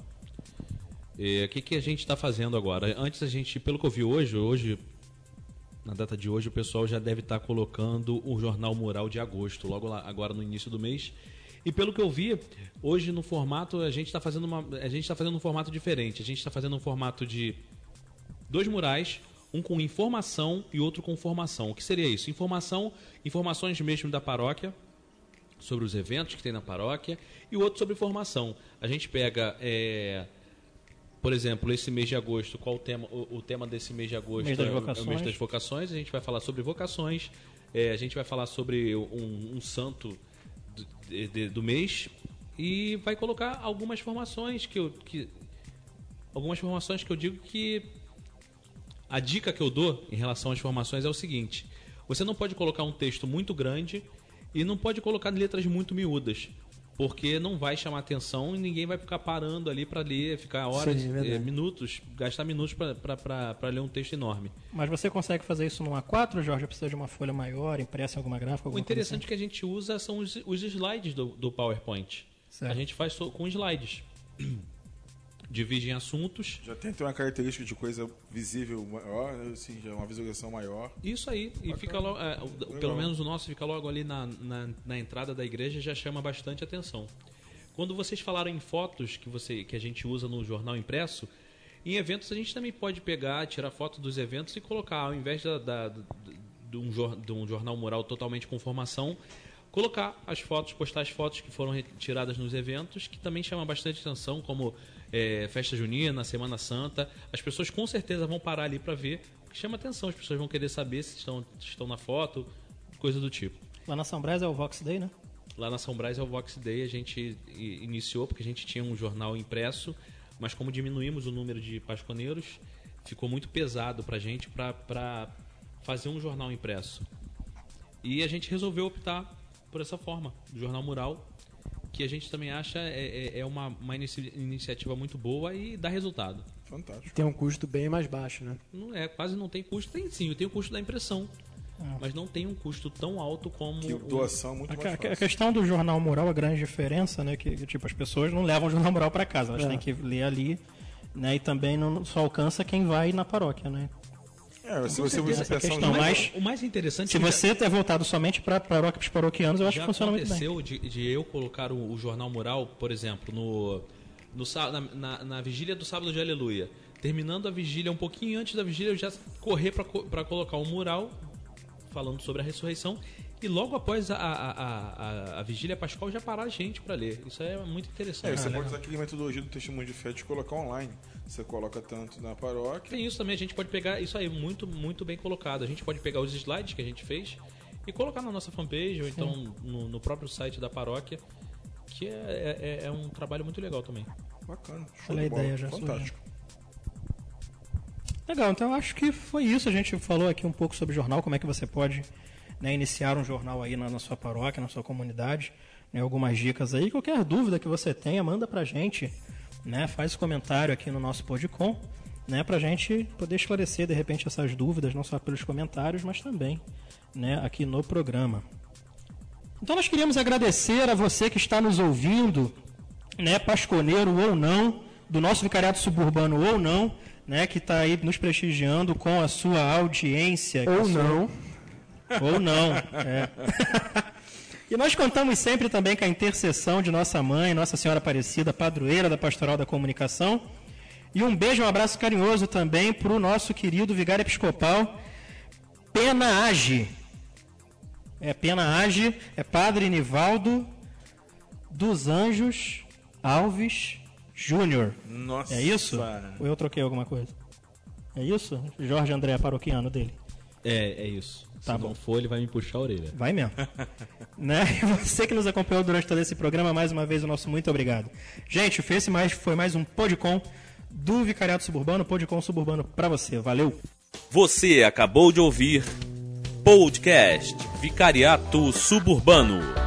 O que, que a gente está fazendo agora? Antes a gente, pelo que eu vi hoje, hoje, na data de hoje, o pessoal já deve estar tá colocando o jornal mural de agosto, logo lá, agora no início do mês. E pelo que eu vi, hoje no formato, a gente está fazendo uma, a gente está fazendo um formato diferente. A gente está fazendo um formato de dois murais, um com informação e outro com formação. O que seria isso? Informação, informações mesmo da paróquia, sobre os eventos que tem na paróquia, e o outro sobre formação. A gente pega, é, por exemplo, esse mês de agosto, qual o tema, o, o tema desse mês de agosto? Mês das é, vocações. é o mês das vocações. A gente vai falar sobre vocações, é, a gente vai falar sobre um, um santo do, de, de, do mês e vai colocar algumas formações que eu, que, algumas formações que eu digo que a dica que eu dou em relação às formações é o seguinte: você não pode colocar um texto muito grande e não pode colocar letras muito miúdas, porque não vai chamar atenção e ninguém vai ficar parando ali para ler, ficar horas, Sim, é eh, minutos, gastar minutos para ler um texto enorme. Mas você consegue fazer isso num A quatro, Jorge? Precisa de uma folha maior, impressa em alguma gráfica? O Alguma interessante coisa que a gente usa são os, os slides do, do PowerPoint. Certo. A gente faz so, com slides. Divide em assuntos. Já tem, tem uma característica de coisa visível maior, assim, já uma visualização maior. Isso aí. E fica logo, é, o- pelo menos o nosso fica logo ali na, na, na entrada da igreja, já chama bastante atenção. Quando vocês falaram em fotos que, você, que a gente usa no jornal impresso, em eventos a gente também pode pegar, tirar foto dos eventos e colocar, ao invés da, da, da- de, um, jor- de um jornal mural totalmente com formação, colocar as fotos, postar as fotos que foram retiradas nos eventos, que também chama bastante atenção, como é, festa junina, Semana Santa. As pessoas com certeza vão parar ali para ver, porque chama atenção, as pessoas vão querer saber se estão, se estão na foto, coisa do tipo. Lá na São Brás é o Vox Day, né? Lá na São Brás é o Vox Day, a gente i- iniciou porque a gente tinha um jornal impresso, mas como diminuímos o número de pasconeiros, ficou muito pesado pra gente para fazer um jornal impresso. E a gente resolveu optar por essa forma, do jornal mural, que a gente também acha é, é- é uma, uma inici- iniciativa muito boa e dá resultado. Fantástico. Tem um custo bem mais baixo, né? Não é, quase não tem custo, tem sim, tem o custo da impressão, mas não tem um custo tão alto como Que o- doação é muito A, mais a- a fácil. questão do jornal mural, a grande diferença, né? Que, que, tipo, as pessoas não levam o jornal mural para casa, elas É. têm que ler ali, né? E também não só alcança quem vai na paróquia, né? É, se você certeza, você essa pensar um questão, jornal- mas- o mais interessante Se é que já- você é voltado somente para paróquias paroquianos, eu acho já que funciona muito bem. aconteceu de, de eu colocar o, o jornal mural, por exemplo, no, no sá- na, na, na vigília do sábado de Aleluia. Terminando a vigília, um pouquinho antes da vigília, eu já correr para colocar um mural falando sobre a ressurreição. E logo após a, a, a, a, a vigília pascal já parar a gente para ler. Isso é muito interessante. É, você né? pode usar aquele metodologia do testemunho de fé de colocar online. Você coloca tanto na paróquia. Tem isso também, a gente pode pegar, isso aí, muito, muito bem colocado. A gente pode pegar os slides que a gente fez e colocar na nossa fanpage ou então no, no próprio site da paróquia, que é, é, é um trabalho muito legal também. Bacana. Show Olha a de bola. ideia já Fantástico. Legal, então eu acho que foi isso. A gente falou aqui um pouco sobre jornal, como é que você pode, né, iniciar um jornal aí na, na sua paróquia, na sua comunidade, né, algumas dicas aí. Qualquer dúvida que você tenha, manda pra gente, né, faz comentário aqui no nosso Podcom, né, pra gente poder esclarecer de repente essas dúvidas, não só pelos comentários, mas também, né, aqui no programa. Então nós queríamos agradecer a você que está nos ouvindo, né, pasconeiro ou não, do nosso vicariato suburbano ou não, né, que está aí nos prestigiando com a sua audiência. com a Ou sua- não. Ou não, é. E nós contamos sempre também com a intercessão de nossa mãe, Nossa Senhora Aparecida, padroeira da Pastoral da Comunicação. E um beijo, um abraço carinhoso também para o nosso querido vigário episcopal, Pena Age. É, Pena Age, é Padre Nivaldo dos Anjos Alves Júnior. Nossa. É isso? Ou eu troquei alguma coisa? É isso? Jorge André, paroquiano dele. É, é isso. Tá Se bom. não for, ele vai me puxar a orelha. Vai mesmo. Né? E você que nos acompanhou durante todo esse programa, mais uma vez, o nosso muito obrigado. Gente, esse mais, foi mais um Podcom do Vicariato Suburbano, Podcom Suburbano pra você. Valeu! Você acabou de ouvir Podcast Vicariato Suburbano.